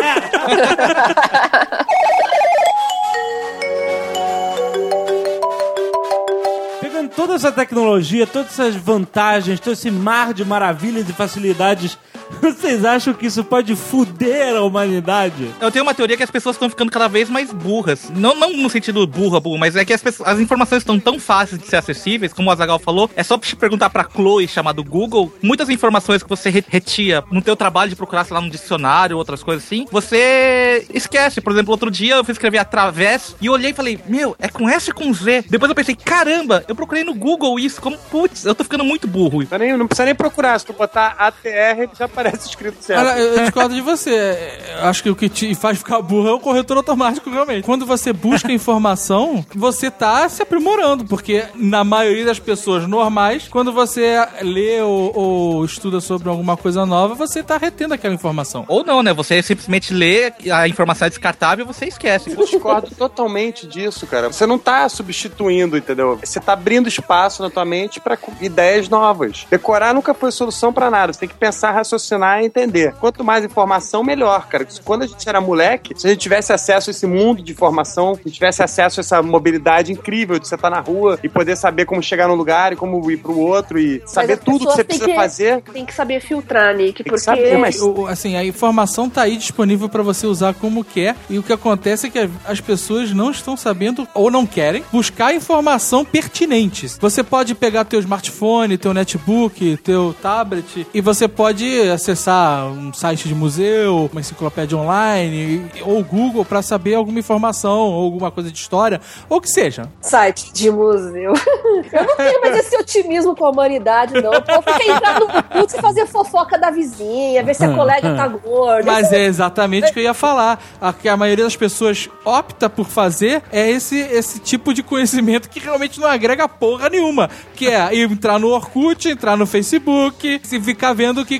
Pegando toda essa tecnologia, todas essas vantagens, todo esse mar de maravilhas e facilidades, vocês acham que isso pode fuder a humanidade?
Eu tenho uma teoria que as pessoas estão ficando cada vez mais burras. Não, não no sentido burra, burra, mas é que as, pessoas, as informações estão tão fáceis de ser acessíveis, como o Azaghal falou. É só pra te perguntar pra Chloe, chamado Google, muitas informações que você re- retia no teu trabalho de procurar, sei lá, no dicionário, outras coisas assim, você esquece. Por exemplo, outro dia eu fui escrever através e olhei e falei, meu, é com S ou com Z? Depois eu pensei, caramba, eu procurei no Google isso, como, putz, eu tô ficando muito burro.
Não, nem, não precisa nem procurar, se tu botar A T R, ele já aparece escrito certo.
Olha, eu, eu discordo de você. Eu acho que o que te faz ficar burro é o corretor automático, realmente. Quando você busca informação, você tá se aprimorando, porque na maioria das pessoas normais, quando você lê ou, ou estuda sobre alguma coisa nova, você tá retendo aquela informação.
Ou não, né? Você simplesmente lê, a informação é descartável e você esquece.
Eu discordo totalmente disso, cara. Você não tá substituindo, entendeu? Você tá abrindo espaço na tua mente pra cu- ideias novas. Decorar nunca foi solução pra nada. Você tem que pensar, raciocinar e entender. Quanto mais informação, melhor, cara. Quando a gente era moleque, se a gente tivesse acesso a esse mundo de informação, se a gente tivesse acesso a essa mobilidade incrível de você estar na rua e poder saber como chegar num lugar e como ir pro outro e saber
as
tudo que
pessoas
você
têm
precisa fazer.
Tem que saber filtrar, Nick,
Tem que
porque...
saber, mas-
O- o- assim, a informação tá aí disponível pra você usar como quer, e o que acontece é que as pessoas não estão sabendo ou não querem buscar informação pertinente. Você pode pegar teu smartphone, teu netbook, teu tablet, e você pode acessar um site de museu, uma enciclopédia online, ou Google pra saber alguma informação, ou alguma coisa de história, ou o que seja.
Site de museu. Eu não tenho mais esse otimismo com a humanidade, não. Eu fiquei entrando no putz e fazer fofoca da vizinha, ver se a colega tá gorda.
Mas é exatamente o que eu ia falar. A que a maioria das pessoas opta por fazer é esse, esse tipo de conhecimento que realmente não agrega porra nenhuma. Que é entrar no Orkut, entrar no Facebook, se ficar vendo que, qual é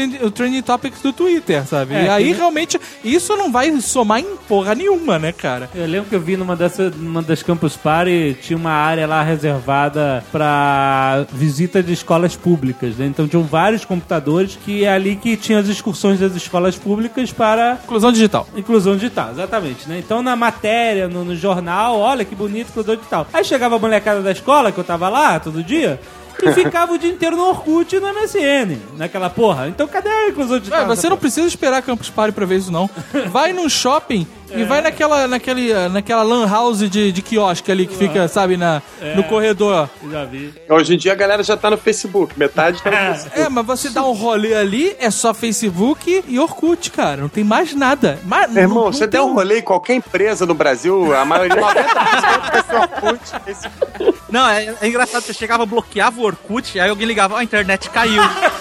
trend, o Trending Topics do Twitter, sabe?
É,
e aí,
que...
realmente, isso não vai somar em porra nenhuma, né, cara?
Eu lembro que eu vi numa, dessa, numa das Campus Party, tinha uma área lá reservada pra visita de escolas públicas, né? Então tinham vários computadores que é ali que tinha as excursões das escolas públicas para...
Inclusão digital.
Inclusão digital, exatamente, né? Então na matéria, no, no jornal, olha que bonito, inclusão digital. Aí chegava a molecada da escola, que eu tava lá todo dia... E ficava o dia inteiro no Orkut e no M S N, naquela porra. Então cadê a inclusão digital?
É, você não precisa esperar Campus Party pra ver isso, não. Vai num shopping é. e vai naquela, naquele, naquela lan house de, de quiosque ali que uhum. fica, sabe, na, é. no corredor.
Já vi.
Hoje em dia a galera já tá no Facebook, metade tá no
é.
Facebook.
É, mas você dá um rolê ali, é só Facebook e Orkut, cara. Não tem mais nada. Mas,
Meu irmão,
não,
você
não
der um rolê em qualquer empresa no Brasil, a maioria, noventa por cento vai ser Orkut. Facebook.
Não, é, é engraçado, você chegava, bloqueava o Orkut, aí alguém ligava, ó, oh, a internet caiu.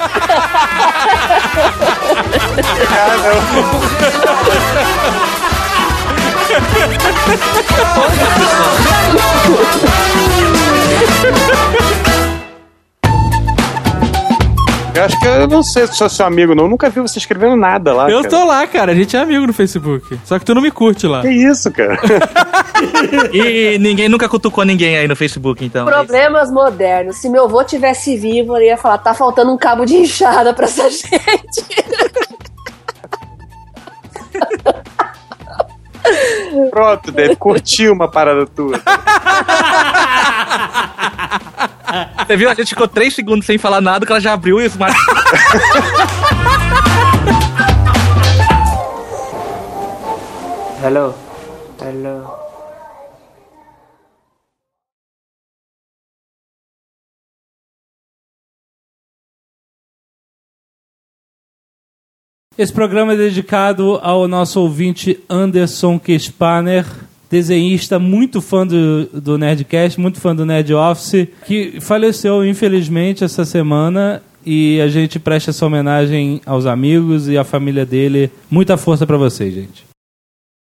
Eu acho que eu não sei se sou seu amigo, não. Eu nunca vi você escrevendo nada lá.
Eu
cara.
tô lá, cara. A gente é amigo no Facebook. Só que tu não me curte lá.
Que isso, cara?
E ninguém nunca cutucou ninguém aí no Facebook, então.
Problemas modernos. Se meu avô tivesse vivo, ele ia falar: tá faltando um cabo de enxada pra essa gente.
Pronto, Dave. Curtiu uma parada tua.
Você viu? A gente ficou três segundos sem falar nada, que ela já abriu e o smart...
Hello. Hello.
Esse programa é dedicado ao nosso ouvinte Anderson Kespaner, desenhista muito fã do, do Nerdcast, muito fã do Nerd Office, que faleceu, infelizmente, essa semana, e a gente presta essa homenagem aos amigos e à família dele. Muita força pra vocês, gente.